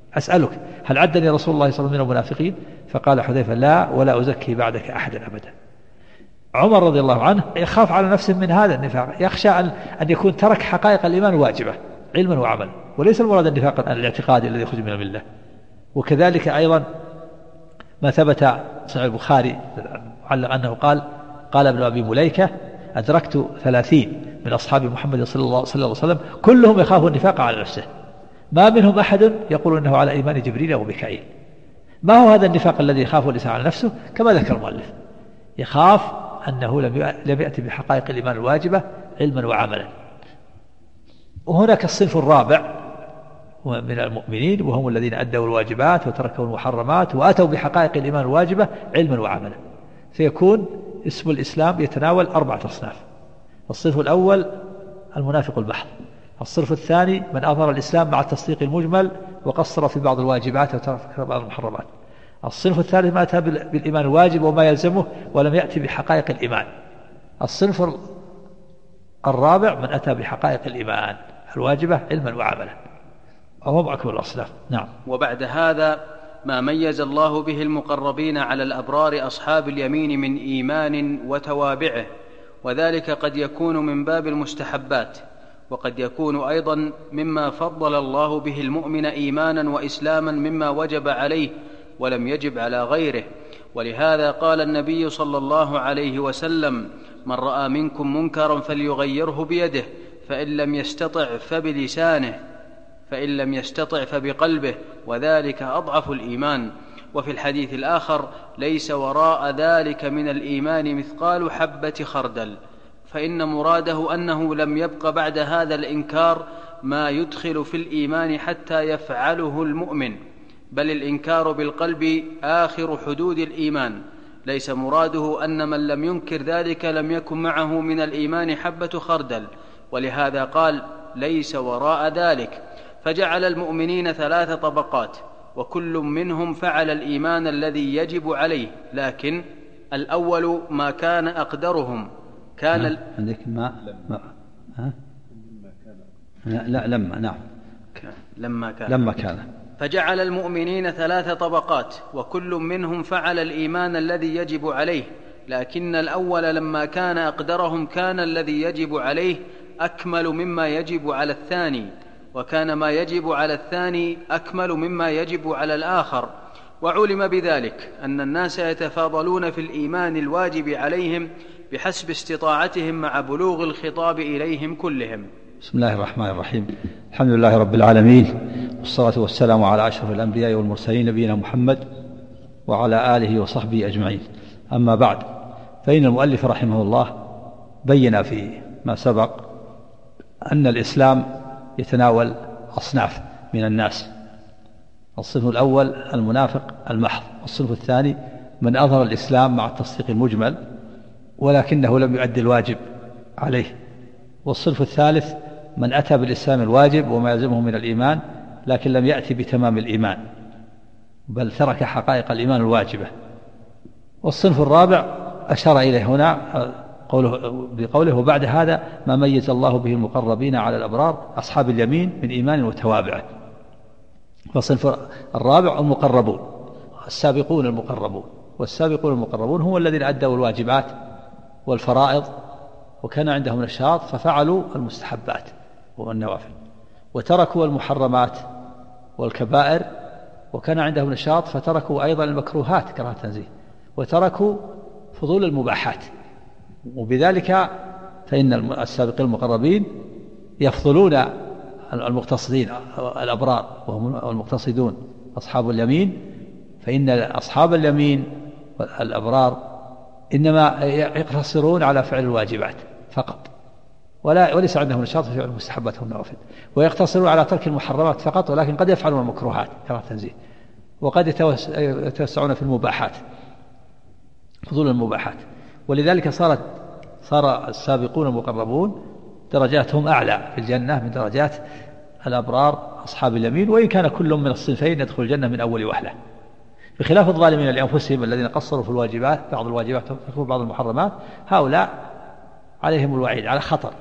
أسألك هل عدني رسول الله صلى الله عليه وسلم من المنافقين؟ فقال حذيفة لا ولا أزكي بعدك أحدا أبدا. عمر رضي الله عنه يخاف على نفسه من هذا النفاق، يخشى أن يكون ترك حقائق الإيمان الواجبة علما وعملا، وليس المراد النفاق الاعتقادي الذي يخرج من الملة. وكذلك أيضا ما ثبت صحيح البخاري أنه قال ابن أبي مليكة أدركت 30 من أصحاب محمد صلى الله عليه وسلم كلهم يخاف النفاق على نفسه، ما منهم أحد يقول إنه على إيمان جبريل أو ميكائيل. ما هو هذا النفاق الذي يخاف الإنسان على نفسه؟ كما ذكر المؤلف، يخاف أنه لم يأتي بحقائق الإيمان الواجبة علما وعملا. وهناك الصنف الرابع من المؤمنين وهم الذين أدوا الواجبات وتركوا المحرمات وأتوا بحقائق الإيمان الواجبة علما وعملا، فيكون اسم الإسلام يتناول 4 أصناف. الصنف الأول المنافق البحث، الصنف الثاني من أظهر الإسلام مع التصديق المجمل وقصر في بعض الواجبات وترك بعض المحرمات. الصنف الثالث ما أتى بالإيمان الواجب وما يلزمه ولم يأتي بحقائق الإيمان. الصنف الرابع من أتى بحقائق الإيمان الواجبة علما وعملا، وهم أكبر الأصناف. نعم. وبعد هذا ما ميز الله به المقربين على الأبرار أصحاب اليمين من إيمان وتوابعه، وذلك قد يكون من باب المستحبات، وقد يكون أيضا مما فضل الله به المؤمن إيمانا وإسلاما مما وجب عليه ولم يجب على غيره. ولهذا قال النبي صلى الله عليه وسلم: من رأى منكم منكرا فليغيره بيده، فإن لم يستطع فبلسانه، فإن لم يستطع فبقلبه، وذلك أضعف الإيمان. وفي الحديث الآخر: ليس وراء ذلك من الإيمان مثقال حبة خردل. فإن مراده أنه لم يبق بعد هذا الإنكار ما يدخل في الإيمان حتى يفعله المؤمن، بل الإنكار بالقلب آخر حدود الإيمان. ليس مراده أن من لم ينكر ذلك لم يكن معه من الإيمان حبة خردل، ولهذا قال: ليس وراء ذلك. فجعل المؤمنين 3 طبقات، وكل منهم فعل الإيمان الذي يجب عليه، لكن الأول ما كان أقدرهم كان عندك لما كان فجعل المؤمنين 3 طبقات، وكل منهم فعل الإيمان الذي يجب عليه، لكن الأول لما كان أقدرهم كان الذي يجب عليه أكمل مما يجب على الثاني، وكان ما يجب على الثاني أكمل مما يجب على الآخر. وعلم بذلك أن الناس يتفاضلون في الإيمان الواجب عليهم بحسب استطاعتهم مع بلوغ الخطاب إليهم كلهم. بسم الله الرحمن الرحيم. الحمد لله رب العالمين، والصلاة والسلام على أشرف الأنبياء والمرسلين نبينا محمد وعلى آله وصحبه أجمعين. أما بعد، فإن المؤلف رحمه الله بين في ما سبق أن الإسلام يتناول أصناف من الناس. الصنف الأول المنافق المحض، والصنف الثاني من أظهر الإسلام مع التصديق المجمل ولكنه لم يؤدي الواجب عليه، والصنف الثالث من أتى بالإسلام الواجب وما يلزمه من الإيمان لكن لم يأتي بتمام الإيمان بل ترك حقائق الإيمان الواجبة. والصنف الرابع أشار إليه هنا بقوله: وبعد هذا ما ميز الله به المقربين على الأبرار أصحاب اليمين من إيمان وتوابعه. والصنف الرابع المقربون، السابقون المقربون، والسابقون المقربون هم الذين أدوا الواجبات والفرائض وكان عندهم نشاط ففعلوا المستحبات والنوافل، وتركوا المحرمات والكبائر وكان عندهم نشاط فتركوا أيضا المكروهات كراهة التنزيه، وتركوا فضول المباحات. وبذلك فإن السابقين المقربين يفضلون المقتصدين الأبرار وهم المقتصدون أصحاب اليمين، فإن أصحاب اليمين والأبرار إنما يقتصرون على فعل الواجبات فقط وليس عندهم نشاط في فعل المستحبات والنوافل، ويقتصرون على ترك المحرمات فقط، ولكن قد يفعلون المكروهات كراهة التنزيه، وقد يتوسعون في المباحات فضول المباحات. ولذلك صار السابقون المقربون درجاتهم أعلى في الجنة من درجات الأبرار أصحاب اليمين، وإن كان كل من الصنفين يدخل الجنة من أول وهلة، بخلاف الظالمين لأنفسهم الذين قصروا في الواجبات بعض الواجبات وتركوا بعض المحرمات. هؤلاء عليهم الوعيد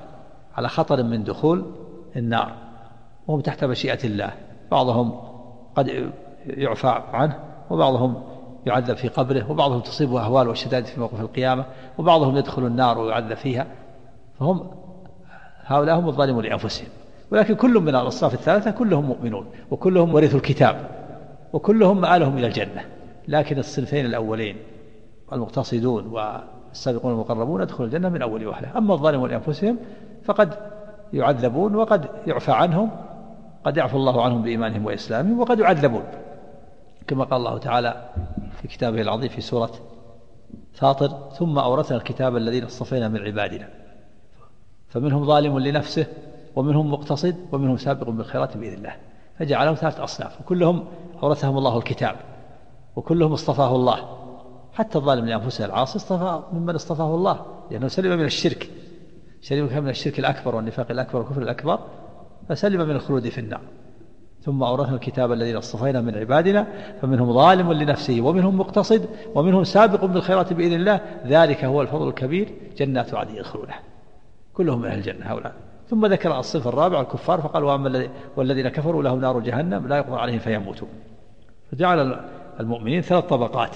على خطر من دخول النار وهم تحت مشيئة الله. بعضهم قد يعفى عنه، وبعضهم يعذب في قبره، وبعضهم تصيبه أهوال وشدائد في موقف القيامة، وبعضهم يدخل النار ويعذب فيها. فهم هؤلاء هم الظالمون لأنفسهم. ولكن كل من الأصناف الثلاثة كلهم مؤمنون، وكلهم ورثوا الكتاب، وكلهم مآلهم إلى الجنة. لكن الصنفين الأولين المقتصدون والسابقون المقربون يدخلون الجنة من أول وهلة. أما الظالمون لأنفسهم فقد يعذبون وقد يعفى عنهم، قد يعفو الله عنهم بإيمانهم وإسلامهم، وقد يعذبون كما قال الله تعالى في كتابه العظيم في سورة فاطر: ثم أورثنا الكتاب الذين اصطفينا من عبادنا فمنهم ظالم لنفسه ومنهم مقتصد ومنهم سابق بالخيرات بإذن الله. فجعلهم ثلاثة أصناف، وكلهم أورثهم الله الكتاب، وكلهم اصطفاه الله. حتى الظالم لأنفسه العاصي اصطفى ممن اصطفاه الله، لأنه سلم من الشرك، سلم من الشرك الأكبر والنفاق الأكبر والكفر الأكبر، فسلم من الخلود في النار. ثم أورثنا الكتاب الذين اصطفينا من عبادنا فمنهم ظالم لنفسه ومنهم مقتصد ومنهم سابق بالخيرات بإذن الله، ذلك هو الفضل الكبير، جنات عدن يدخلونها كلهم من أهل الجنة هؤلاء. ثم ذكر الصنف الرابع الكفار فقال: وأما والذين كفروا لهم نار جهنم لا يقضى عليهم فيموتوا. فجعل المؤمنين ثلاث طبقات.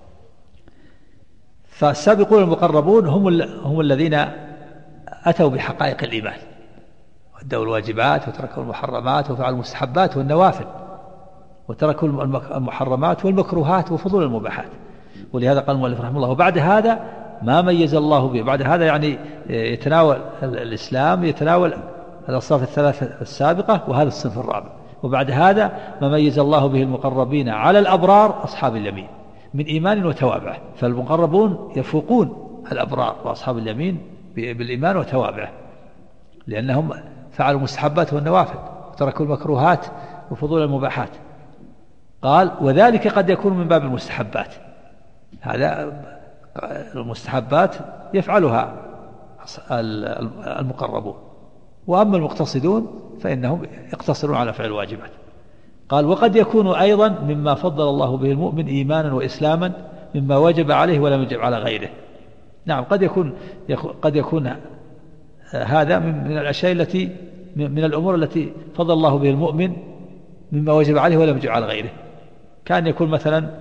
فالسابقون المقربون هم الذين أتوا بحقائق الإيمان، وأدوا الواجبات وتركوا المحرمات وفعلوا المستحبات والنوافل، وتركوا المحرمات والمكروهات وفضول المباحات. ولهذا قال المؤلف رحمه الله: وبعد هذا ما ميز الله به. بعد هذا يعني يتناول الإسلام، يتناول الأصناف الثلاثة السابقة وهذا الصنف الرابع. وبعد هذا ما ميز الله به المقربين على الأبرار أصحاب اليمين من إيمان وتوابعه. فالمقربون يفوقون الأبرار وأصحاب اليمين بالإيمان وتوابعه، لأنهم فعلوا المستحبات والنوافل وتركوا المكروهات وفضول المباحات. قال: وذلك قد يكون من باب المستحبات. هذا المستحبات يفعلها المقربون، وأما المقتصدون فإنهم يقتصرون على فعل الواجبات. قال: وقد يكون أيضا مما فضل الله به المؤمن إيمانا وإسلاما مما وجب عليه ولم يجب على غيره. نعم، قد يكون هذا من الأشياء التي من الأمور التي فضل الله به المؤمن مما وجب عليه ولم يجب على غيره. كان يكون مثلا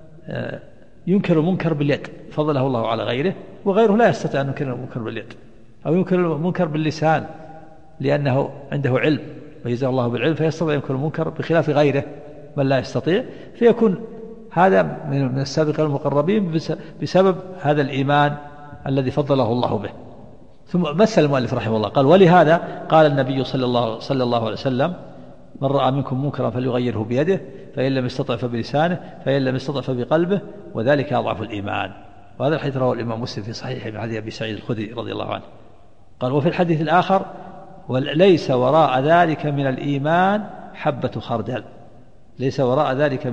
ينكر المنكر باليد فضله الله على غيره، وغيره لا يستطيع أن ينكر المنكر باليد، أو ينكر المنكر باللسان لأنه عنده علم ويجزاه الله بالعلم فيستطيع أن ينكر المنكر بخلاف غيره من لا يستطيع. فيكون هذا من السابقين المقربين بسبب هذا الإيمان الذي فضله الله به. ثم مثل المؤلف رحمه الله قال: ولهذا قال النبي صلى الله عليه وسلم: من رأى منكم منكرا فليغيره بيده، فإن لم يستطع فبلسانه، فإن لم يستطع فبقلبه، وذلك أضعف الإيمان. وهذا الحديث رواه الإمام مسلم في صحيحه من حديث أبي سعيد الخدري رضي الله عنه. قال: وفي الحديث الآخر: وليس وراء ذلك من الإيمان حبة خردل. ليس وراء ذلك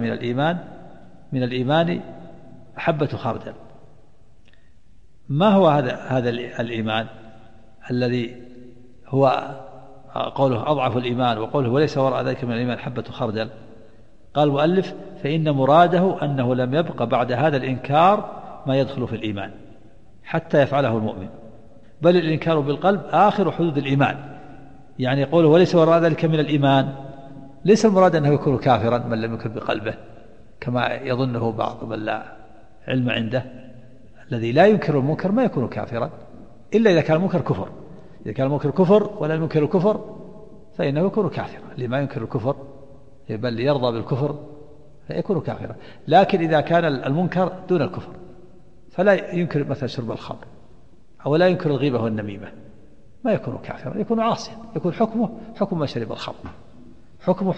من الإيمان حبة خردل. ما هو هذا الإيمان الذي هو قوله أضعف الإيمان وقوله وليس وراء ذلك من الإيمان حبة خردل؟ قال المؤلف: فإن مراده أنه لم يبق بعد هذا الإنكار ما يدخل في الإيمان حتى يفعله المؤمن، بل الإنكار بالقلب آخر حدود الإيمان. يعني قوله وليس وراء ذلك من الإيمان ليس المراد أنه يكون كافرا من لم يكن بقلبه كما يظنه بعض من لا علم عنده. الذي لا ينكر المنكر ما يكون كافرا إلا إذا كان المنكر كفر. إذا كان المنكر كفر ولا ينكر الكفر فإنه يكون كافرا. لما ينكر الكفر بل يرضى بالكفر فيكون كافرا. لكن إذا كان المنكر دون الكفر فلا ينكر مثلا شرب الخمر أو لا ينكر الغيبة والنميمة ما يكون كافرا، يكون عاصيا، يكون حكمه حكم من شرب الخمر، حكمه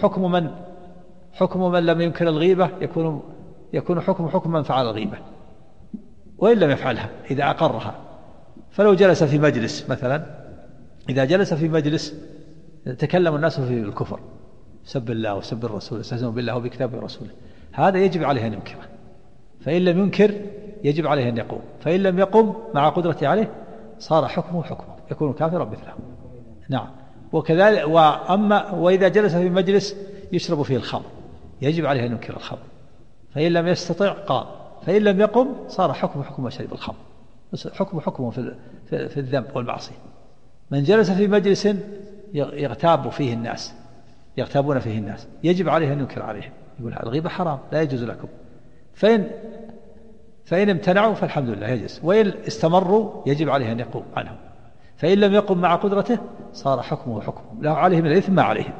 حكم من لم ينكر الغيبة، يكون حكم من فعل الغيبة وإن لم يفعلها إذا أقرها. فلو جلس في مجلس مثلا، إذا جلس في مجلس تكلم الناس في الكفر، سب الله وسب الرسول، استهزأوا بالله وبكتابه ورسوله، هذا يجب عليه أن ينكره. فإن لم ينكر يجب عليه أن يقوم، فإن لم يقم مع قدرته عليه صار حكمه يكون كافرا مثله. نعم. وكذلك وإذا جلس في مجلس يشرب فيه الخمر يجب عليه أن ينكر الخمر، فإن لم يستطع قام، فإن لم يقم صار حكم شرب الخمر، حكمه في الذنب والمعصية. من جلس في مجلس يغتابون فيه الناس يجب عليه أن ينكر عليهم يقول الغيبة حرام لا يجوز لكم. فإن امتنعوا فالحمد لله يجوز، وإن استمروا يجب عليه أن يقوم عنهم، فإن لم يقم مع قدرته صار حكمه حكمهم، له عليه من الإثم ما عليهم.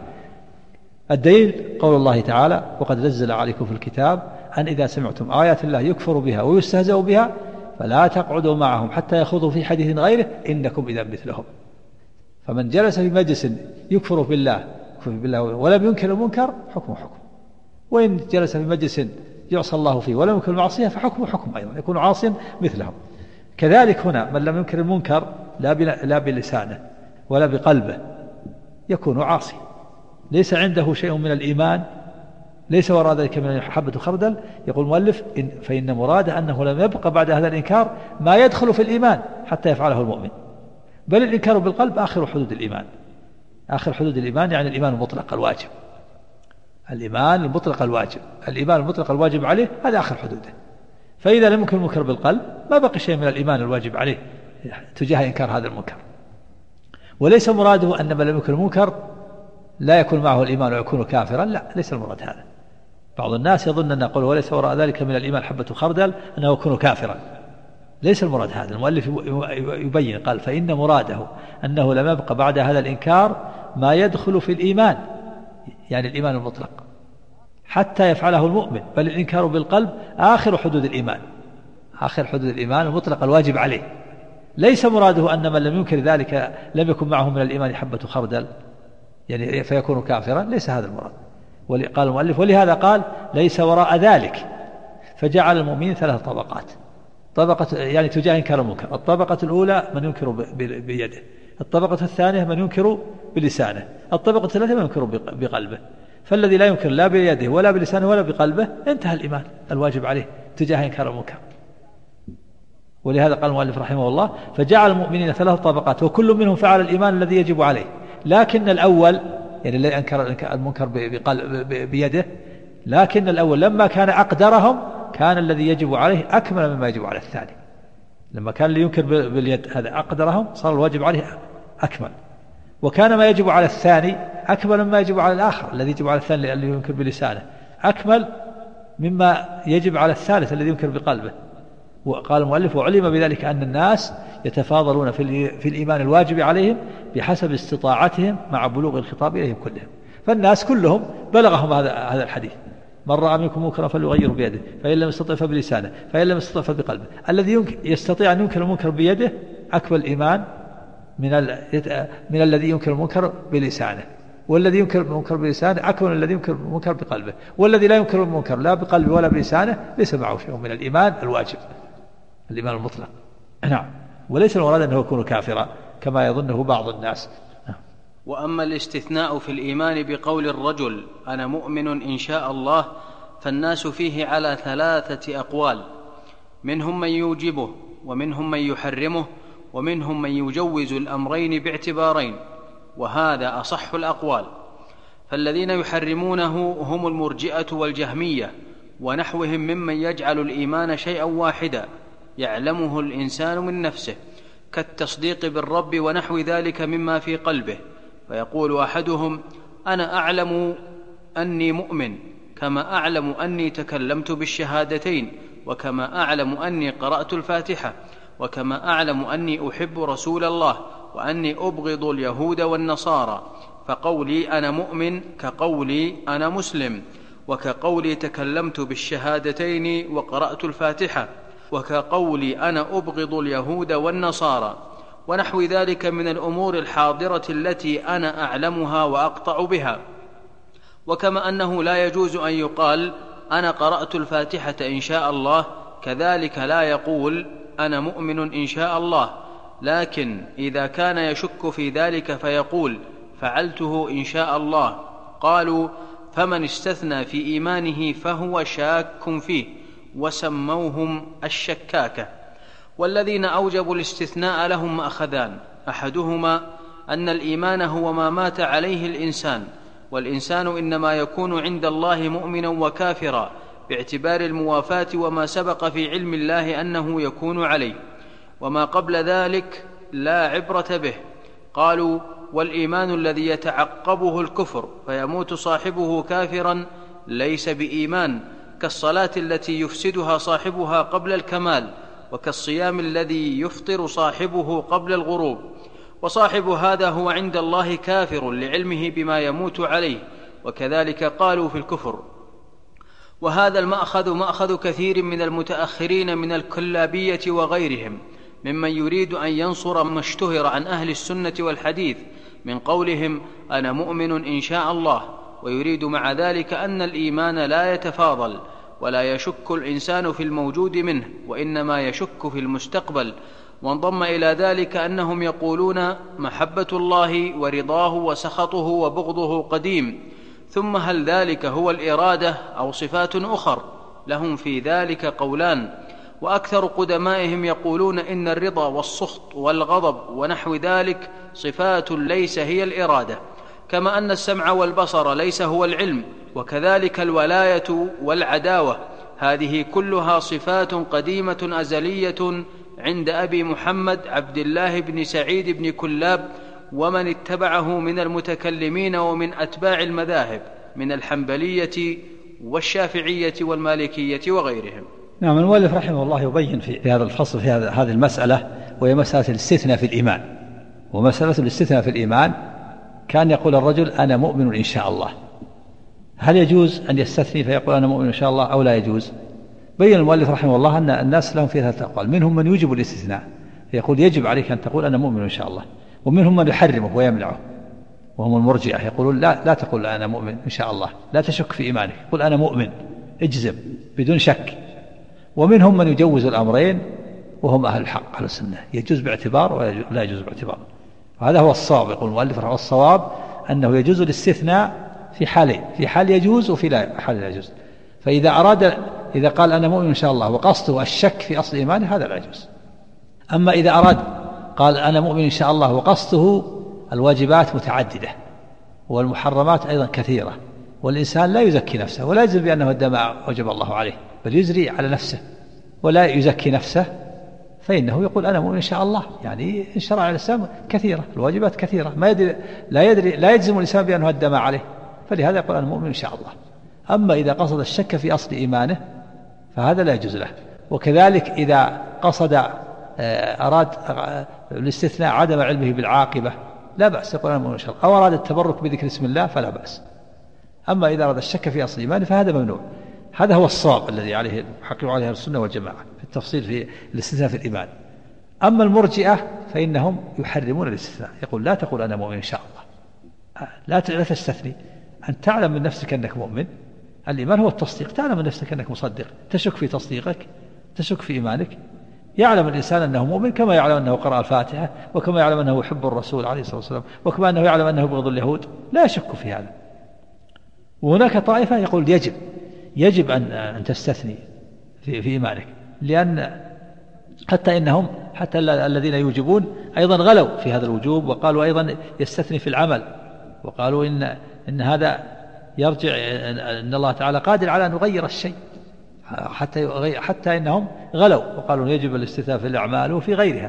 الدليل قول الله تعالى: وقد نزل عليكم في الكتاب أن إذا سمعتم آيات الله يكفر بها ويستهزأ بها فلا تقعدوا معهم حتى يخوضوا في حديث غيره إنكم إذا مثلهم. فمن جلس في مجلس يكفر بالله ولم ينكر المنكر حكمه حكم، وإن جلس في مجلس يعصى الله فيه ولم ينكر المعصية فحكمه حكم أيضا، يكون عاصيا مثلهم. كذلك هنا من لم ينكر المنكر لا بلسانه ولا بقلبه يكون عاصي، ليس عنده شيء من الإيمان، ليس وراء ذلك من حبة خردل. يقول المؤلف: فإن مراده أنه لم يبقى بعد هذا الإنكار ما يدخل في الإيمان حتى يفعله المؤمن، بل الإنكار بالقلب آخر حدود الإيمان. آخر حدود الإيمان يعني الإيمان المطلق الواجب، الإيمان المطلق الواجب، الإيمان المطلق الواجب عليه هذا آخر حدوده. فإذا لم يكن المنكر بالقلب ما بقي شيء من الإيمان الواجب عليه تجاه إنكار هذا المنكر. وليس مراده أن من لم يكن المنكر لا يكون معه الإيمان ويكون كافرا، لا، ليس المراد هذا. بعض الناس يظن أن نقول وليس وراء ذلك من الإيمان حبة خردل أنه يكون كافرا، ليس المراد هذا. المؤلف يبين قال: فإن مراده أنه لم يبقى بعد هذا الإنكار ما يدخل في الإيمان، يعني الإيمان المطلق، حتى يفعله المؤمن، بل الإنكار بالقلب آخر حدود الإيمان، آخر حدود الإيمان المطلق الواجب عليه. ليس مراده أن من لم ينكر ذلك لم يكن معه من الإيمان حبة خردل يعني فيكون كافرا، ليس هذا المراد. قال المؤلف: ولهذا قال: ليس وراء ذلك، فجعل المؤمنين 3 طبقات. طبقة يعني تجاه إنكار المنكر، الطبقة الأولى من ينكر بيده، الطبقة الثانية من ينكر بلسانه، الطبقة الثالثة من ينكر بقلبه. فالذي لا ينكر لا بيده ولا بلسانه ولا بقلبه انتهى الإيمان الواجب عليه تجاه إنكار المنكر. ولهذا قال المؤلف رحمه الله: فجعل المؤمنين 3 طبقات وكل منهم فعل الإيمان الذي يجب عليه، لكن الأول يعني الذي أنكر المنكر بيده، لكن الأول لما كان أقدرهم كان الذي يجب عليه أكمل مما يجب على الثاني. لما كان اللي ينكر باليد هذا أقدرهم صار الواجب عليه أكمل، وكان ما يجب على الثاني أكمل مما يجب على الآخر الذي يجب على الثاني اللي ينكر بلسانه، أكمل مما يجب على الثالث الذي ينكر بقلبه. وقال المؤلف: وعلم بذلك أن الناس يتفاضلون في الإيمان الواجب عليهم بحسب استطاعتهم مع بلوغ الخطاب إليهم كلهم. فالناس كلهم بلغهم هذا الحديث: من رأى منكم منكرا فليغيره بيده، فإن لم يستطع فبلسانه، فإن لم يستطع فبقلبه. الذي يستطيع أن ينكر المنكر بيده أكمل إيمان من الذي ينكر المنكر بلسانه، والذي ينكر المنكر بلسانه أكمل من الذي ينكر المنكر بقلبه، والذي لا ينكر المنكر لا بقلبه ولا بلسانه ليس معه شيء من الإيمان الواجب، الإيمان المطلق. نعم. وليس المراد أنه يكون كافرا كما يظنه بعض الناس. وأما الاستثناء في الإيمان بقول الرجل: أنا مؤمن إن شاء الله، فالناس فيه على 3 أقوال: منهم من يوجبه، ومنهم من يحرمه، ومنهم من يجوز الأمرين باعتبارين، وهذا أصح الأقوال. فالذين يحرمونه هم المرجئة والجهمية ونحوهم ممن يجعل الإيمان شيئا واحدا يعلمه الإنسان من نفسه، كالتصديق بالرب ونحو ذلك مما في قلبه، فيقول أحدهم: أنا أعلم أني مؤمن، كما أعلم أني تكلمت بالشهادتين، وكما أعلم أني قرأت الفاتحة، وكما أعلم أني أحب رسول الله، وأني أبغض اليهود والنصارى. فقولي أنا مؤمن كقولي أنا مسلم، وكقولي تكلمت بالشهادتين وقرأت الفاتحة، وكقولي أنا أبغض اليهود والنصارى، ونحو ذلك من الأمور الحاضرة التي أنا أعلمها وأقطع بها. وكما أنه لا يجوز أن يقال أنا قرأت الفاتحة إن شاء الله، كذلك لا يقول أنا مؤمن إن شاء الله، لكن إذا كان يشك في ذلك فيقول فعلته إن شاء الله. قالوا: فمن استثنى في إيمانه فهو شاك فيه، وسموهم الشكاكة. والذين أوجبوا الاستثناء لهم مأخذان: أحدهما أن الإيمان هو ما مات عليه الإنسان، والإنسان إنما يكون عند الله مؤمنا وكافرا باعتبار الموافاة وما سبق في علم الله أنه يكون عليه، وما قبل ذلك لا عبرة به. قالوا: والإيمان الذي يتعقبه الكفر فيموت صاحبه كافرا ليس بإيمان، كالصلاة التي يفسدها صاحبها قبل الكمال، وكالصيام الذي يفطر صاحبه قبل الغروب. وصاحب هذا هو عند الله كافر لعلمه بما يموت عليه، وكذلك قالوا في الكفر. وهذا المأخذ مأخذ كثير من المتأخرين من الكلابية وغيرهم ممن يريد أن ينصر ما اشتهر عن أهل السنة والحديث من قولهم أنا مؤمن إن شاء الله، ويريد مع ذلك أن الإيمان لا يتفاضل ولا يشك الإنسان في الموجود منه، وإنما يشك في المستقبل. وانضم إلى ذلك أنهم يقولون محبة الله ورضاه وسخطه وبغضه قديم، ثم هل ذلك هو الإرادة أو صفات أخر؟ لهم في ذلك قولان. وأكثر قدمائهم يقولون إن الرضا والسخط والغضب ونحو ذلك صفات ليس هي الإرادة، كما أن السمع والبصر ليس هو العلم، وكذلك الولاية والعداوة، هذه كلها صفات قديمة أزلية عند أبي محمد عبد الله بن سعيد بن كلاب ومن اتبعه من المتكلمين ومن أتباع المذاهب من الحنبلية والشافعية والمالكية وغيرهم. نعم. المؤلف رحمه الله يبين في هذا الفصل في هذه المسألة، وهي مسألة الاستثناء في الإيمان. ومسألة الاستثناء في الإيمان كان يقول الرجل أنا مؤمن إن شاء الله، هل يجوز أن يستثني فيقول أنا مؤمن إن شاء الله أو لا يجوز؟ بين المؤلف رحمه الله أن الناس لهم في ثلاثة أقوال، منهم من يوجب الاستثناء فيقول يجب عليك أن تقول أنا مؤمن إن شاء الله، ومنهم من يحرمه ويمنعه وهم المرجئة يقولون لا تقول أنا مؤمن إن شاء الله، لا تشك في إيمانك، قل أنا مؤمن اجزم بدون شك. ومنهم من يجوز الأمرين وهم أهل الحق أهل السنة، يجوز باعتبار ولا يجوز باعتبار. وهذا هو الصواب. يقول المؤلف رحمه الصواب أنه يجوز الاستثناء في حالين، في حال يجوز وفي حال لا يجوز. إذا قال أنا مؤمن إن شاء الله وقصده الشك في أصل إيمانه هذا لا يجوز. أما إذا قال أنا مؤمن إن شاء الله وقصده الواجبات متعددة والمحرمات أيضا كثيرة، والإنسان لا يزكي نفسه ولا يجزم بأنه أدى ما وجب الله عليه، بل يجري على نفسه ولا يزكي نفسه، فإنه يقول أنا مؤمن إن شاء الله. يعني الشرائع الإسلام كثيرة، الواجبات كثيرة، لا يجزم الإنسان بأنه أدى ما عليه، فلهذا يقول أنا مؤمن إن شاء الله. أما إذا قصد الشك في أصل إيمانه فهذا لا يجوز له. وكذلك إذا أراد الاستثناء عدم علمه بالعاقبة لا بأس، يقول أنا مؤمن إن شاء الله، أو أراد التبرك بذكر اسم الله فلا بأس. أما إذا أراد الشك في أصل إيمانه فهذا ممنوع. هذا هو الصواب الذي عليه حقيقة عليه السنة والجماعة في التفصيل في الاستثناء في الإيمان. أما المرجئة فإنهم يحرمون الاستثناء، يقول لا تقول أنا مؤمن إن شاء الله، لا تستثني، أن تعلم من نفسك أنك مؤمن. الإيمان هو التصديق، تعلم من نفسك أنك مصدق، تشك في تصديقك، تشك في إيمانك. يعلم الإنسان أنه مؤمن كما يعلم أنه قرأ الفاتحة، وكما يعلم أنه يحب الرسول عليه الصلاة والسلام، وكما أنه يعلم أنه يبغض اليهود، لا يشك في هذا. وهناك طائفة يقول يجب أن تستثني في إيمانك، لأن حتى الذين يوجبون أيضا غلوا في هذا الوجوب، وقالوا أيضا يستثني في العمل، وقالوا إن هذا يرجع إن الله تعالى قادر على أن يغير الشيء، حتى إنهم غلوا وقالوا يجب الاستثناء في الأعمال وفي غيرها.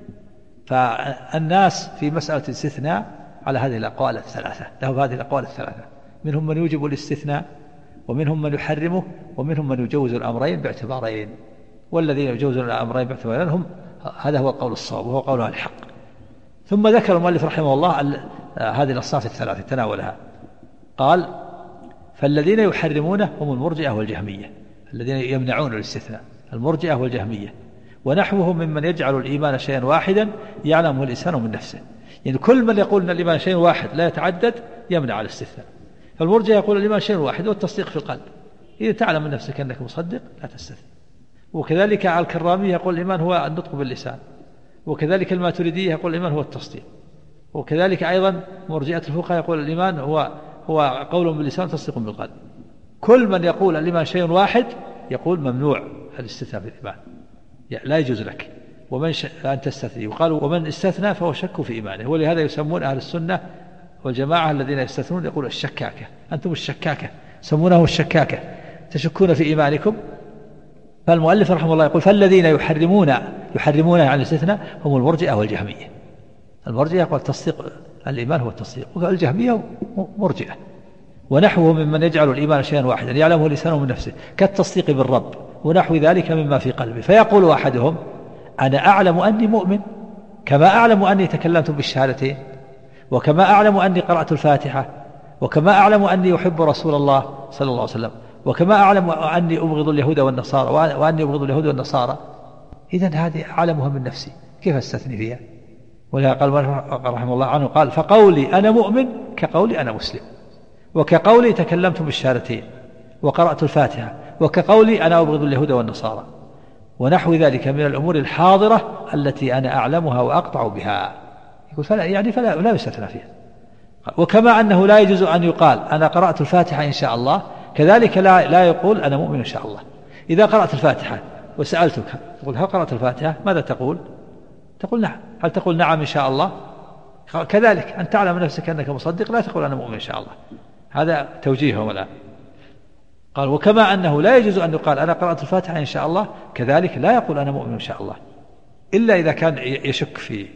فالناس في مسألة الاستثناء على هذه الأقوال الثلاثة، لهم هذه الأقوال الثلاثة، منهم من يوجب الاستثناء، ومنهم من يحرمه، ومنهم من يجوز الأمرين باعتبارين. والذين يجوزون الأمرين باعتبارين هم هذا هو القول الصواب وهو قول الحق. ثم ذكر المؤلف رحمه الله هذه الأصناف الثلاثة تناولها، قال فالذين يحرمونه هم المرجئة والجهمية، الذين يمنعون الاستثناء، المرجئة والجهمية، ونحوهم ممن يجعل الإيمان شيئا واحدا يعلمه الإنسان من نفسه. يعني كل من يقول أن الإيمان شيء واحد لا يتعدد يمنع الاستثناء. فالمرجئة يقول الإيمان شيء واحد والتصديق في القلب، إذا تعلم من نفسك أنك مصدق لا تستثني. وكذلك الكرامية يقول الإيمان هو النطق باللسان، وكذلك الماتريدية يقول الإيمان هو التصديق، وكذلك أيضا مرجئة الفقهاء يقول الإيمان هو قول باللسان تصديق بالقلب. كل من يقول الإيمان شيء واحد يقول ممنوع الاستثناء في الإيمان، لا يجوز لك ومن أن تستثني. وقالوا ومن استثنى فهو شك في إيمانه. ولهذا يسمون أهل السنة والجماعة الذين يستثنون يقول الشكاكة، أنتم الشكاكة، سمونه الشكاكة، تشكون في إيمانكم. فالمؤلف رحمه الله يقول فالذين يحرمون عن الاستثناء هم المرجئة والجهمية. المرجئة يقول تصديق الإيمان هو التصديق، والجهمية مرجئة. ونحوه ممن يجعل الإيمان شيئا واحدا يعلمه لسانه من نفسه كالتصديق بالرب ونحو ذلك مما في قلبه. فيقول أحدهم أنا أعلم أني مؤمن كما أعلم أني تكلمت بالشهادتين، وكما أعلم أني قرأت الفاتحة، وكما أعلم أني أحب رسول الله صلى الله عليه وسلم، وكما أعلم أني أبغض اليهود والنصارى وأني أبغض اليهود والنصارى. إذن هذه أعلمها من نفسي، كيف أستثني فيها؟ ولهذا قال رحمه الله عنه قال فقولي أنا مؤمن كقولي أنا مسلم، وكقولي تكلمت بالشهادتين وقرأت الفاتحة، وكقولي أنا أبغض اليهود والنصارى، ونحو ذلك من الأمور الحاضرة التي أنا أعلمها وأقطع بها. يقول فلا يستثنى فيها. وكما أنه لا يجوز أن يقال أنا قرأت الفاتحة إن شاء الله، كذلك لا يقول أنا مؤمن إن شاء الله. إذا قرأت الفاتحة وسألتك تقول هل قرأت الفاتحة؟ ماذا تقول؟ تقول نعم. هل تقول نعم إن شاء الله؟ كذلك أن تعلم نفسك أنك مصدق لا تقول أنا مؤمن إن شاء الله. هذا توجيههم الآن. قال وكما أنه لا يجوز أن يقال أنا قرأت الفاتحة إن شاء الله، كذلك لا يقول أنا مؤمن إن شاء الله، إلا إذا كان يشك في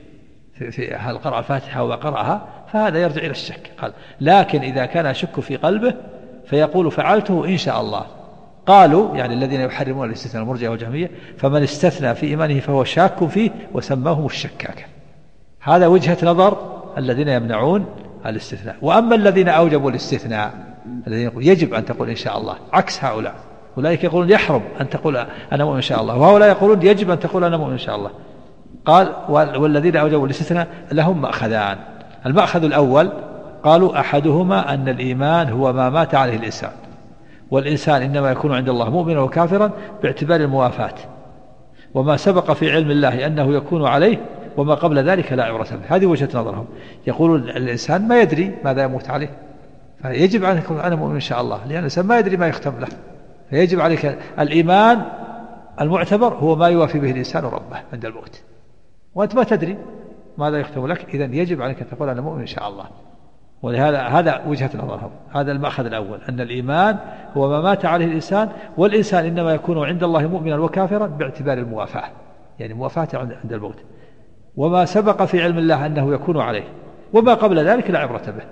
هل قرأ الفاتحة وقرأها، فهذا يرجع إلى الشك. قال لكن إذا كان يشك في قلبه فيقول فعلته إن شاء الله. قالوا يعني الذين يحرمون الاستثناء المرجئة والجهمية فمن استثنى في إيمانه فهو شاك فيه وسماهم الشكاك. هذا وجهة نظر الذين يمنعون الاستثناء. وأما الذين أوجبوا الاستثناء الذين يقول يجب أن تقول إن شاء الله، عكس هؤلاء، أولئك يقولون يحرم أن تقول أنا مؤمن إن شاء الله، وهؤلاء يقولون يجب أن تقول أنا مؤمن إن شاء الله. قال والذين أوجبوا الاستثناء لهم مأخذان. المأخذ الأول قالوا أحدهما أن الإيمان هو ما مات عليه الإنسان، والإنسان إنما يكون عند الله مؤمنا وكافرا باعتبار الموافاة، وما سبق في علم الله أنه يكون عليه وما قبل ذلك لا عبرة به. هذه وجهة نظرهم. يقول الإنسان ما يدري ماذا يموت عليه، فيجب عليك يقول أنا مؤمن إن شاء الله، لأن الإنسان ما يدري ما يختم له، فيجب عليك الإيمان المعتبر هو ما يوافي به الإنسان ربه عند الموت، وأنت ما تدري ماذا يختم لك، إذن يجب عليك أن تقول أنا مؤمن إن شاء الله. ولهذا هذا وجهة نظرهم. هذا المأخذ الأول أن الإيمان هو ما مات عليه الإنسان، والإنسان إنما يكون عند الله مؤمنا وكافرا باعتبار الموافاة، يعني موافاة عند الموت، وما سبق في علم الله أنه يكون عليه وما قبل ذلك لا عبرة به.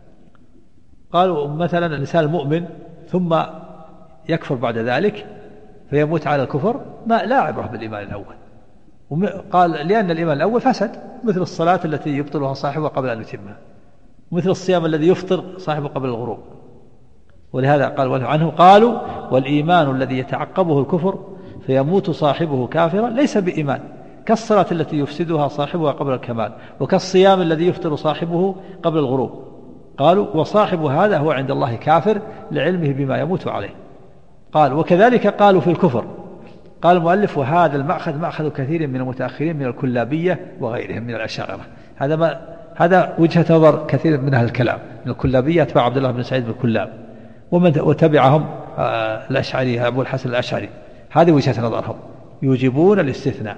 قالوا مثلا الإنسان المؤمن ثم يكفر بعد ذلك فيموت على الكفر لا عبرة بالإيمان الأول. قال لأن الإيمان الأول فسد، مثل الصلاة التي يبطلها صاحبها قبل أن يتمها، مثل الصيام الذي يفطر صاحبه قبل الغروب. ولهذا قال عنه قالوا والإيمان الذي يتعقبه الكفر فيموت صاحبه كافرا ليس بإيمان، كالصلاة التي يفسدها صاحبها قبل الكمال، وكالصيام الذي يفطر صاحبه قبل الغروب. قالوا وصاحب هذا هو عند الله كافر لعلمه بما يموت عليه. قال وكذلك قالوا في الكفر. قال المؤلف وهذا المأخذ مأخذ كثير من المتأخرين من الكلابية وغيرهم من الأشاعرة. هذا وجهة نظر كثير من أهل الكلام من الكلابية أتباع عبد الله بن سعيد بن كلاب وتبعهم الأشعري أبو الحسن الأشعري. هذه وجهة نظرهم يوجبون الاستثناء.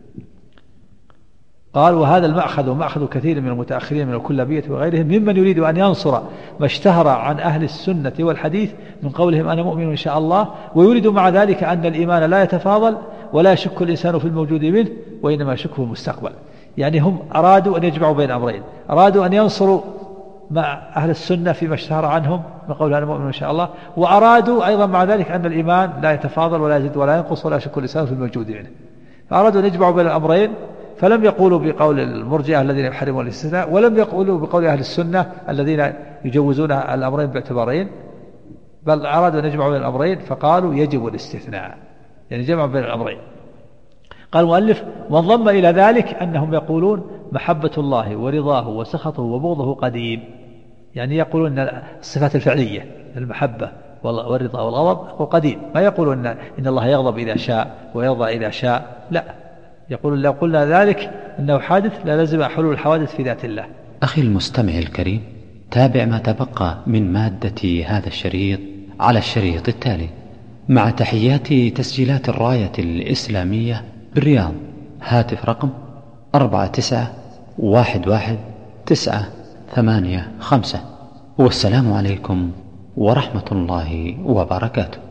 قال وهذا المأخذ ومأخذ كثير من المتأخرين من الكلابية وغيرهم ممن يريد أن ينصر ما اشتهر عن أهل السنة والحديث من قولهم أنا مؤمن إن شاء الله، ويريد مع ذلك أن الإيمان لا يتفاضل ولا يشك الإنسان في الموجود منه وإنما يشك في المستقبل. يعني هم أرادوا أن يجمعوا بين أمرين، أرادوا أن ينصروا مع أهل السنة فيما اشتهر عنهم من قول أنا مؤمن إن شاء الله، وأرادوا أيضا مع ذلك أن الإيمان لا يتفاضل ولا يزيد ولا ينقص ولا يشك الإنسان في الموجود منه، فأرادوا أن يجمعوا بين الأمرين. فلم يقولوا بقول المرجئة الذين يحرمون الاستثناء، ولم يقولوا بقول أهل السنة الذين يجوزون الأمرين باعتبارين، بل أرادوا أن يجمعوا بين الأمرين فقالوا يجب الاستثناء، يعني جمع بين الأمرين. قال المؤلف وانضم إلى ذلك أنهم يقولون محبة الله ورضاه وسخطه وبغضه قديم، يعني يقولون أن الصفات الفعلية المحبة والرضا والغضب قديم، ما يقولون إن الله يغضب إذا شاء ويرضى إذا شاء، لا، يقول لو قلنا ذلك أنه حادث لا لازم حلول الحوادث في ذات الله. أخي المستمع الكريم، تابع ما تبقى من مادة هذا الشريط على الشريط التالي مع تحيات تسجيلات الراية الإسلامية بالرياض. هاتف رقم 49111985. والسلام عليكم ورحمة الله وبركاته.